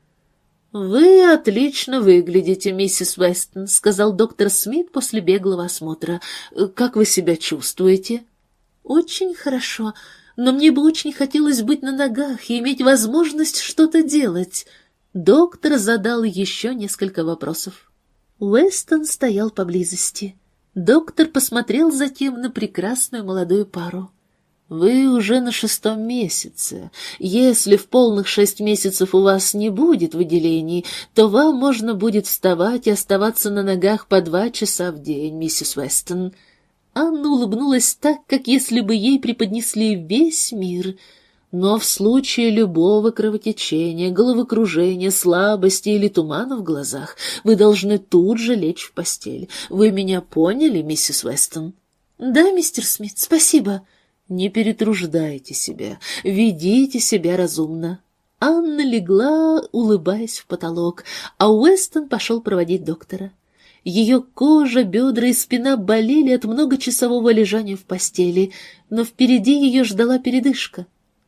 «Вы отлично выглядите, миссис Вестон», — сказал доктор Смит после беглого осмотра. «Как вы себя чувствуете?» «Очень хорошо, но мне бы очень хотелось быть на ногах и иметь возможность что-то делать». Доктор задал еще несколько вопросов. Уэстон стоял поблизости. Доктор посмотрел затем на прекрасную молодую пару. «Вы уже на шестом месяце. Если в полных шесть месяцев у вас не будет выделений, то вам можно будет вставать и оставаться на ногах по два часа в день, миссис Вестон». Анна улыбнулась так, как если бы ей преподнесли весь мир. Но в случае любого кровотечения, головокружения, слабости или тумана в глазах вы должны тут же лечь в постель. Вы меня поняли, миссис Вестон? «Да, мистер Смит, спасибо». «Не перетруждайте себя, ведите себя разумно». Анна легла, улыбаясь в потолок, а Уэстон пошел проводить доктора. Ее кожа, бедра и спина болели от многочасового лежания в постели, но впереди ее ждала передышка.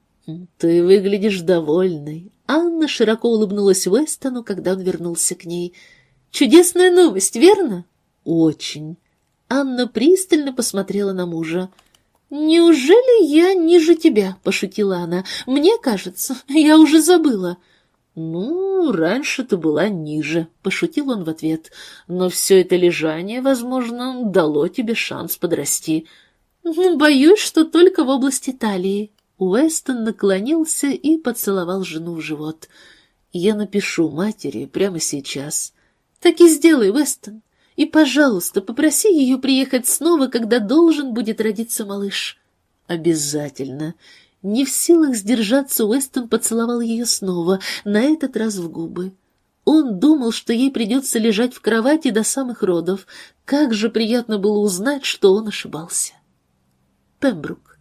«Ты выглядишь довольной». Анна широко улыбнулась Уэстону, когда он вернулся к ней. «Чудесная новость, верно?» «Очень». Анна пристально посмотрела на мужа. «Неужели я ниже тебя?» — пошутила она. «Мне кажется, я уже забыла». «Ну, раньше ты была ниже», — пошутил он в ответ. «Но все это лежание, возможно, дало тебе шанс подрасти». «Боюсь, что только в области талии». Уэстон наклонился и поцеловал жену в живот. «Я напишу матери прямо сейчас». «Так и сделай, Уэстон. И, пожалуйста, попроси ее приехать снова, когда должен будет родиться малыш». «Обязательно». Не в силах сдержаться, Уэстон поцеловал ее снова, на этот раз в губы. Он думал, что ей придется лежать в кровати до самых родов. Как же приятно было узнать, что он ошибался. Пембрук.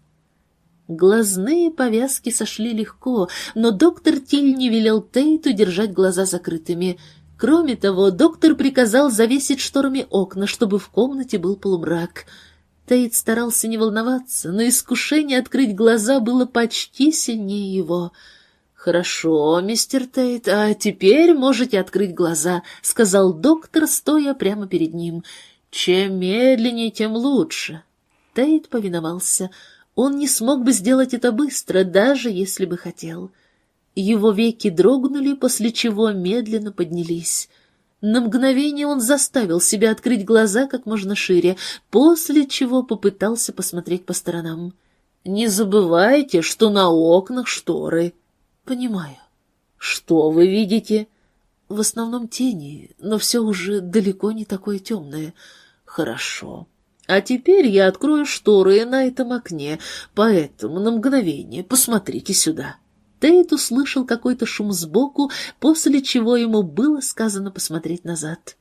Глазные повязки сошли легко, но доктор Тиль не велел Тейту держать глаза закрытыми. Кроме того, доктор приказал завесить шторами окна, чтобы в комнате был полумрак. Тейт старался не волноваться, но искушение открыть глаза было почти сильнее его. «Хорошо, мистер Тейт, а теперь можете открыть глаза», — сказал доктор, стоя прямо перед ним. «Чем медленнее, тем лучше». Тейт повиновался. Он не смог бы сделать это быстро, даже если бы хотел. Его веки дрогнули, после чего медленно поднялись. На мгновение он заставил себя открыть глаза как можно шире, после чего попытался посмотреть по сторонам. «Не забывайте, что на окнах шторы». «Понимаю». «Что вы видите?» «В основном тени, но все уже далеко не такое темное». «Хорошо. А теперь я открою шторы на этом окне, поэтому на мгновение посмотрите сюда». Тейт услышал какой-то шум сбоку, после чего ему было сказано посмотреть назад.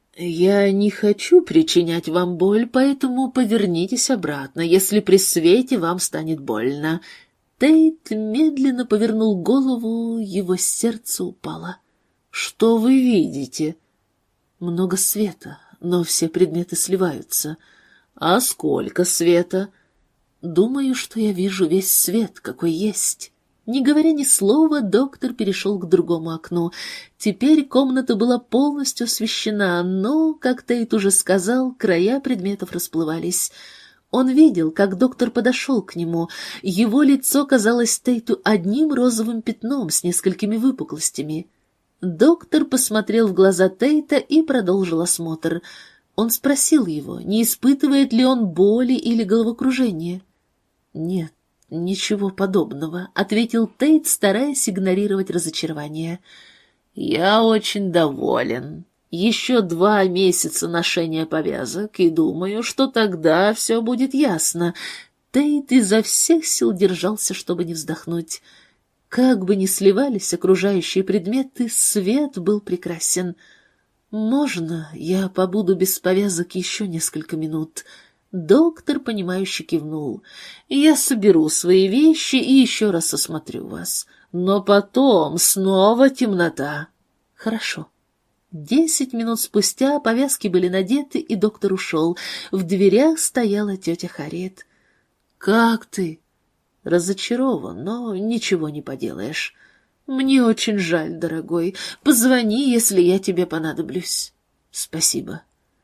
«Я не хочу причинять вам боль, поэтому повернитесь обратно, если при свете вам станет больно». Тейт медленно повернул голову, его сердце упало. «Что вы видите?» «Много света, но все предметы сливаются». «А сколько света?» «Думаю, что я вижу весь свет, какой есть». Не говоря ни слова, доктор перешел к другому окну. Теперь комната была полностью освещена, но, как Тейт уже сказал, края предметов расплывались. Он видел, как доктор подошел к нему. Его лицо казалось Тейту одним розовым пятном с несколькими выпуклостями. Доктор посмотрел в глаза Тейта и продолжил осмотр. Он спросил его, не испытывает ли он боли или головокружения. «Нет. «Ничего подобного», — ответил Тейт, стараясь игнорировать разочарование. «Я очень доволен». Еще два месяца ношения повязок, и думаю, что тогда все будет ясно. Тейт изо всех сил держался, чтобы не вздохнуть. Как бы ни сливались окружающие предметы, свет был прекрасен. «Можно я побуду без повязок еще несколько минут?» Доктор, понимающе кивнул. «Я соберу свои вещи и еще раз осмотрю вас. Но потом снова темнота». «Хорошо». Десять минут спустя повязки были надеты, и доктор ушел. В дверях стояла тетя Харриет. «Как ты?» «Разочарован, но ничего не поделаешь. Мне очень жаль, дорогой. Позвони, если я тебе понадоблюсь». «Спасибо».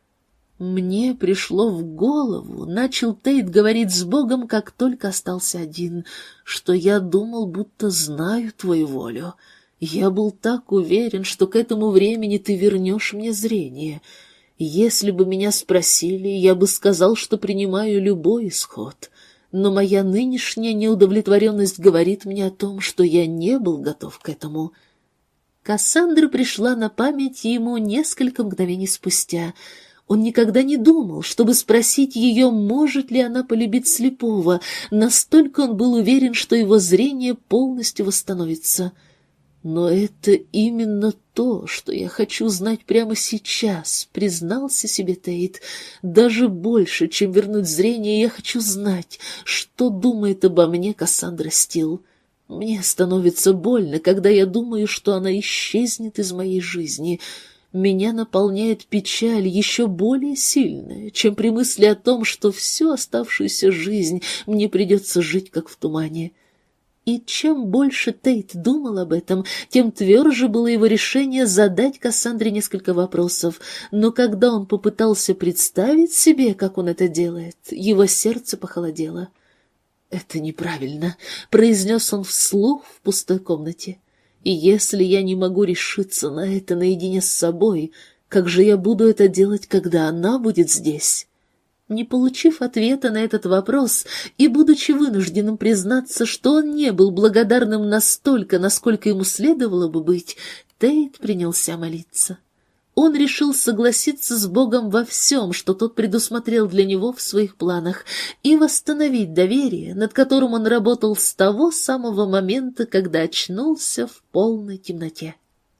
«Мне пришло в голову», — начал Тейт говорить с Богом, как только остался один, «что я думал, будто знаю твою волю. Я был так уверен, что к этому времени ты вернешь мне зрение. Если бы меня спросили, я бы сказал, что принимаю любой исход. Но моя нынешняя неудовлетворенность говорит мне о том, что я не был готов к этому». Кассандра пришла на память ему несколько мгновений спустя. Он никогда не думал, чтобы спросить ее, может ли она полюбить слепого, настолько он был уверен, что его зрение полностью восстановится. «Но это именно то, что я хочу знать прямо сейчас», — признался себе Тейт. «Даже больше, чем вернуть зрение, я хочу знать, что думает обо мне Кассандра Стил. Мне становится больно, когда я думаю, что она исчезнет из моей жизни. Меня наполняет печаль еще более сильная, чем при мысли о том, что всю оставшуюся жизнь мне придется жить как в тумане». И чем больше Тейт думал об этом, тем тверже было его решение задать Кассандре несколько вопросов, но когда он попытался представить себе, как он это делает, его сердце похолодело. «Это неправильно», — произнес он вслух в пустой комнате. «И если я не могу решиться на это наедине с собой, как же я буду это делать, когда она будет здесь?» Не получив ответа на этот вопрос и будучи вынужденным признаться, что он не был благодарным настолько, насколько ему следовало бы быть, Тейт принялся молиться. Он решил согласиться с Богом во всем, что тот предусмотрел для него в своих планах, и восстановить доверие, над которым он работал с того самого момента, когда очнулся в полной темноте.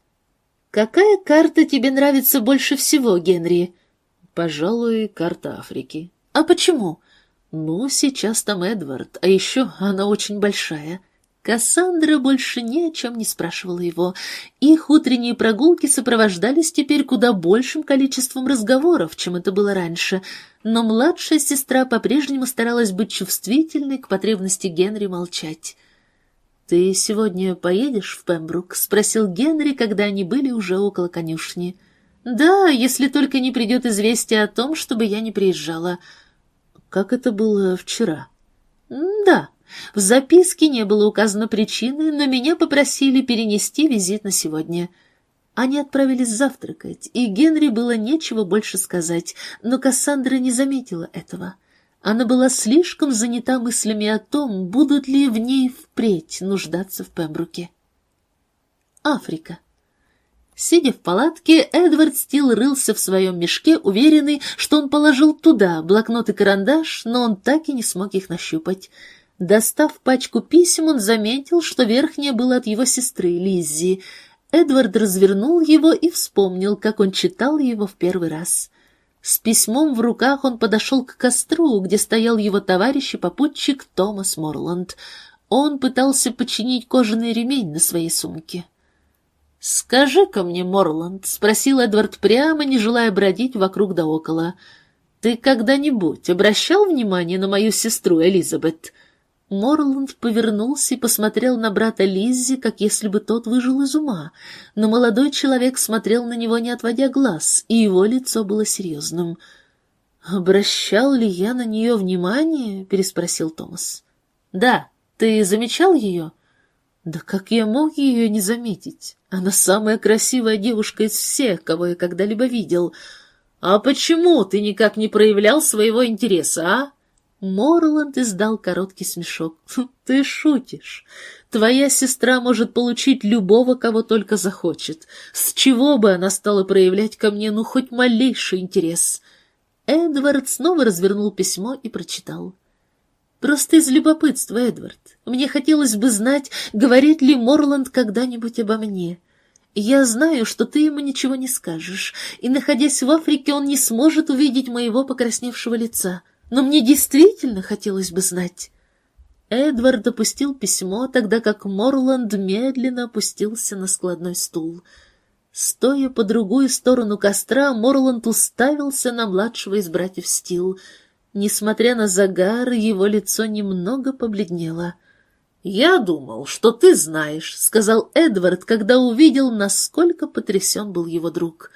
«Какая карта тебе нравится больше всего, Генри?» «Пожалуй, карта Африки». «А почему?» «Ну, сейчас там Эдвард, а еще она очень большая». Кассандра больше ни о чем не спрашивала его. Их утренние прогулки сопровождались теперь куда большим количеством разговоров, чем это было раньше, но младшая сестра по-прежнему старалась быть чувствительной к потребности Генри молчать. «Ты сегодня поедешь в Пембрук?» — спросил Генри, когда они были уже около конюшни. «Да, если только не придет известие о том, чтобы я не приезжала». «Как это было вчера?» «Да, в записке не было указано причины, но меня попросили перенести визит на сегодня». Они отправились завтракать, и Генри было нечего больше сказать, но Кассандра не заметила этого. Она была слишком занята мыслями о том, будут ли в ней впредь нуждаться в Пембруке. Африка. Сидя в палатке, Эдвард Стил рылся в своем мешке, уверенный, что он положил туда блокнот и карандаш, но он так и не смог их нащупать. Достав пачку писем, он заметил, что верхнее было от его сестры Лиззи. Эдвард развернул его и вспомнил, как он читал его в первый раз. С письмом в руках он подошел к костру, где стоял его товарищ и попутчик Томас Морланд. Он пытался починить кожаный ремень на своей сумке. «Скажи-ка мне, Морланд», — спросил Эдвард прямо, не желая бродить вокруг да около, — «ты когда-нибудь обращал внимание на мою сестру Элизабет?» Морланд повернулся и посмотрел на брата Лиззи, как если бы тот выжил из ума, но молодой человек смотрел на него, не отводя глаз, и его лицо было серьезным. «Обращал ли я на нее внимание?» — переспросил Томас. «Да, ты замечал ее?» «Да как я мог ее не заметить? Она самая красивая девушка из всех, кого я когда-либо видел. А почему ты никак не проявлял своего интереса, а?» Морланд издал короткий смешок. «Ты шутишь. Твоя сестра может получить любого, кого только захочет. С чего бы она стала проявлять ко мне, ну, хоть малейший интерес?» Эдвард снова развернул письмо и прочитал. «Просто из любопытства, Эдвард. Мне хотелось бы знать, говорит ли Морланд когда-нибудь обо мне. Я знаю, что ты ему ничего не скажешь, и, находясь в Африке, он не сможет увидеть моего покрасневшего лица. Но мне действительно хотелось бы знать». Эдвард опустил письмо, тогда как Морланд медленно опустился на складной стул. Стоя по другую сторону костра, Морланд уставился на младшего из братьев Стил. Несмотря на загар, его лицо немного побледнело. «Я думал, что ты знаешь», — сказал Эдвард, когда увидел, насколько потрясен был его друг.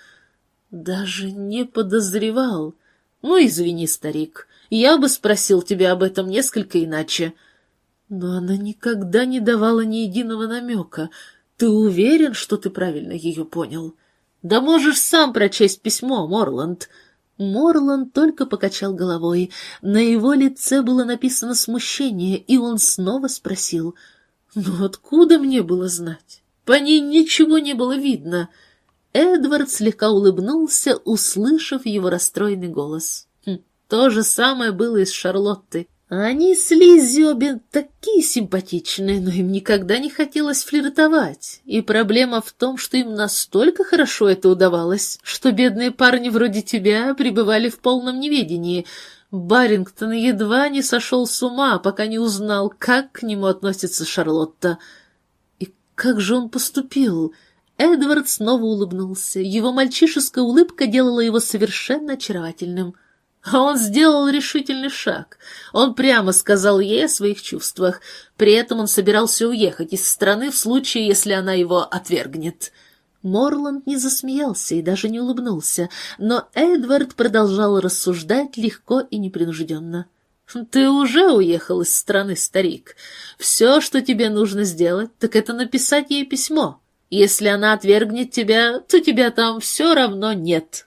«Даже не подозревал. Ну, извини, старик, я бы спросил тебя об этом несколько иначе». «Но она никогда не давала ни единого намека. Ты уверен, что ты правильно ее понял?» «Да можешь сам прочесть письмо, Морланд». Морланд только покачал головой. На его лице было написано смущение, и он снова спросил: «Ну откуда мне было знать? По ней ничего не было видно». Эдвард слегка улыбнулся, услышав его расстроенный голос. Хм, то же самое было и с Шарлоттой. Они с Лиззи обе такие симпатичные, но им никогда не хотелось флиртовать. И проблема в том, что им настолько хорошо это удавалось, что бедные парни вроде тебя пребывали в полном неведении. Барингтон едва не сошел с ума, пока не узнал, как к нему относится Шарлотта. И как же он поступил? Эдвард снова улыбнулся. Его мальчишеская улыбка делала его совершенно очаровательным. А он сделал решительный шаг. Он прямо сказал ей о своих чувствах. При этом он собирался уехать из страны в случае, если она его отвергнет. Морланд не засмеялся и даже не улыбнулся, но Эдвард продолжал рассуждать легко и непринужденно. «Ты уже уехал из страны, старик. Все, что тебе нужно сделать, так это написать ей письмо. Если она отвергнет тебя, то тебя там все равно нет».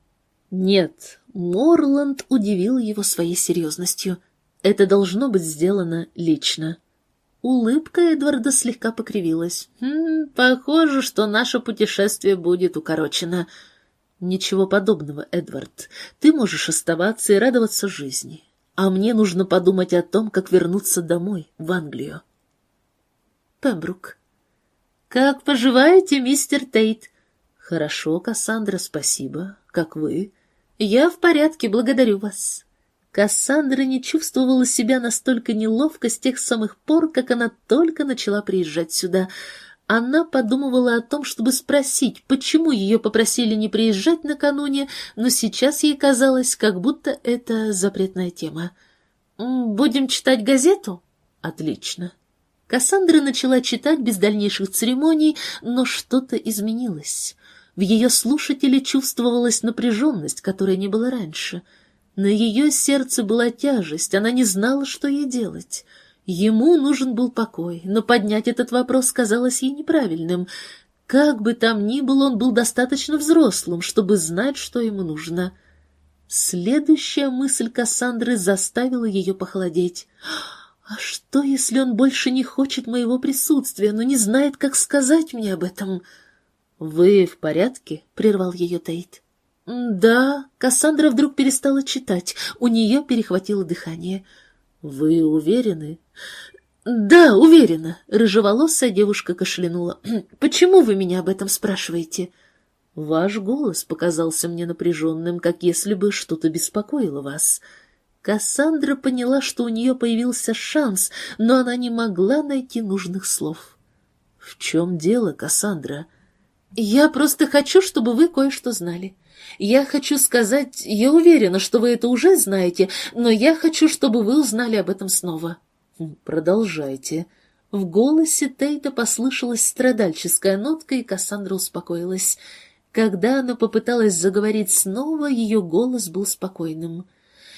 «Нет». Морланд удивил его своей серьезностью. «Это должно быть сделано лично». Улыбка Эдварда слегка покривилась. «Хм, похоже, что наше путешествие будет укорочено». «Ничего подобного, Эдвард. Ты можешь оставаться и радоваться жизни. А мне нужно подумать о том, как вернуться домой, в Англию». Пембрук. «Как поживаете, мистер Тейт?» «Хорошо, Кассандра, спасибо. Как вы?» «Я в порядке, благодарю вас». Кассандра не чувствовала себя настолько неловко с тех самых пор, как она только начала приезжать сюда. Она подумывала о том, чтобы спросить, почему ее попросили не приезжать накануне, но сейчас ей казалось, как будто это запретная тема. «Будем читать газету?» «Отлично». Кассандра начала читать без дальнейших церемоний, но что-то изменилось. В ее слушателе чувствовалась напряженность, которой не было раньше. На ее сердце была тяжесть, она не знала, что ей делать. Ему нужен был покой, но поднять этот вопрос казалось ей неправильным. Как бы там ни было, он был достаточно взрослым, чтобы знать, что ему нужно. Следующая мысль Кассандры заставила ее похолодеть. «А что, если он больше не хочет моего присутствия, но не знает, как сказать мне об этом?» «Вы в порядке?» — прервал ее Тейт. «Да». Кассандра вдруг перестала читать, у нее перехватило дыхание. «Вы уверены?» «Да, уверена», — рыжеволосая девушка кашлянула. «Почему вы меня об этом спрашиваете?» «Ваш голос показался мне напряженным, как если бы что-то беспокоило вас». Кассандра поняла, что у нее появился шанс, но она не могла найти нужных слов. «В чем дело, Кассандра?» «Я просто хочу, чтобы вы кое-что знали. Я хочу сказать, я уверена, что вы это уже знаете, но я хочу, чтобы вы узнали об этом снова». «Продолжайте». В голосе Тейта послышалась страдальческая нотка, и Кассандра успокоилась. Когда она попыталась заговорить снова, ее голос был спокойным.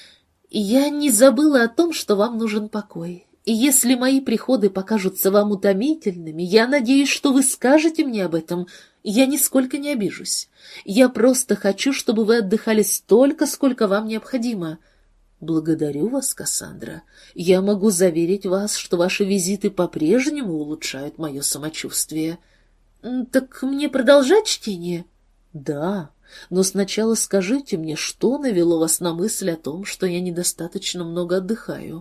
«Я не забыла о том, что вам нужен покой. И если мои приходы покажутся вам утомительными, я надеюсь, что вы скажете мне об этом. Я нисколько не обижусь. Я просто хочу, чтобы вы отдыхали столько, сколько вам необходимо». «Благодарю вас, Кассандра. Я могу заверить вас, что ваши визиты по-прежнему улучшают мое самочувствие». «Так мне продолжать чтение?» «Да, но сначала скажите мне, что навело вас на мысль о том, что я недостаточно много отдыхаю?»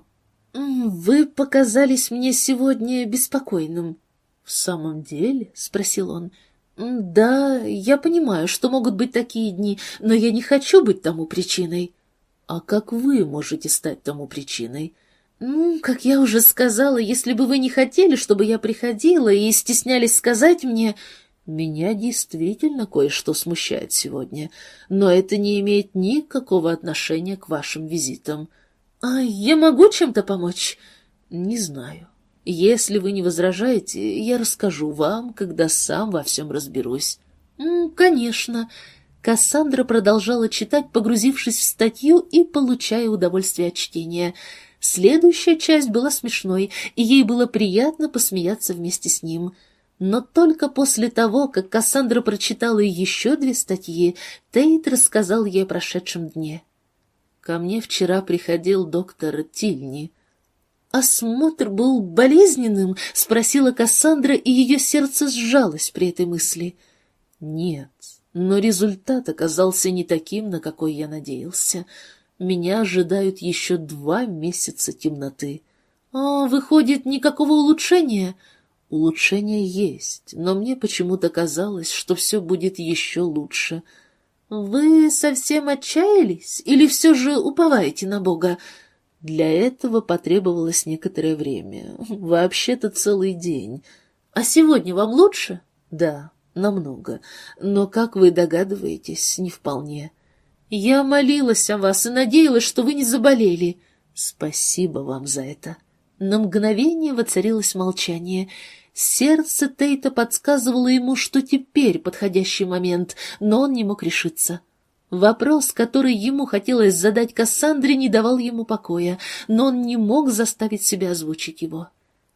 «Вы показались мне сегодня беспокойным». «В самом деле?» — спросил он. «Да, я понимаю, что могут быть такие дни, но я не хочу быть тому причиной». «А как вы можете стать тому причиной?» «Ну, как я уже сказала, если бы вы не хотели, чтобы я приходила и стеснялись сказать мне...» «Меня действительно кое-что смущает сегодня, но это не имеет никакого отношения к вашим визитам». «А я могу чем-то помочь?» «Не знаю. Если вы не возражаете, я расскажу вам, когда сам во всем разберусь». «Конечно». Кассандра продолжала читать, погрузившись в статью и получая удовольствие от чтения. Следующая часть была смешной, и ей было приятно посмеяться вместе с ним. Но только после того, как Кассандра прочитала еще две статьи, Тейт рассказал ей о прошедшем дне. «Ко мне вчера приходил доктор Тильни». «Осмотр был болезненным?» — спросила Кассандра, и ее сердце сжалось при этой мысли. «Нет, но результат оказался не таким, на какой я надеялся. Меня ожидают еще два месяца темноты». «А, выходит, никакого улучшения?» «Улучшение есть, но мне почему-то казалось, что все будет еще лучше». «Вы совсем отчаялись или все же уповаете на Бога?» «Для этого потребовалось некоторое время, вообще-то целый день». «А сегодня вам лучше?» «Да, намного, но, как вы догадываетесь, не вполне». «Я молилась о вас и надеялась, что вы не заболели». «Спасибо вам за это». На мгновение воцарилось молчание. Сердце Тейта подсказывало ему, что теперь подходящий момент, но он не мог решиться. Вопрос, который ему хотелось задать Кассандре, не давал ему покоя, но он не мог заставить себя озвучить его.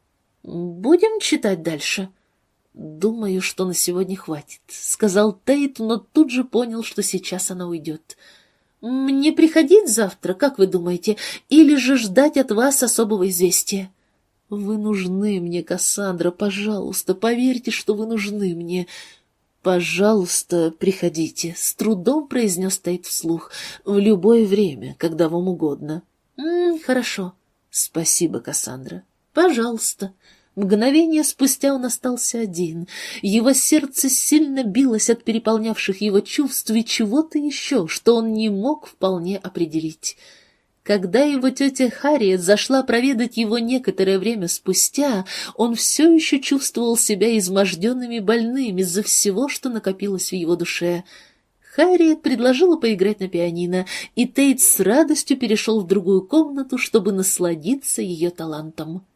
«Будем читать дальше?» «Думаю, что на сегодня хватит», — сказал Тейт, но тут же понял, что сейчас она уйдет. «Мне приходить завтра, как вы думаете, или же ждать от вас особого известия?» «Вы нужны мне, Кассандра, пожалуйста, поверьте, что вы нужны мне». «Пожалуйста, приходите», — с трудом произнес Тейт вслух, «в любое время, когда вам угодно». М -м, «Хорошо». «Спасибо, Кассандра». «Пожалуйста». Мгновение спустя он остался один. Его сердце сильно билось от переполнявших его чувств и чего-то еще, что он не мог вполне определить. Когда его тетя Харриет зашла проведать его некоторое время спустя, он все еще чувствовал себя изможденным и больным из-за всего, что накопилось в его душе. Харриет предложила поиграть на пианино, и Тейт с радостью перешел в другую комнату, чтобы насладиться ее талантом.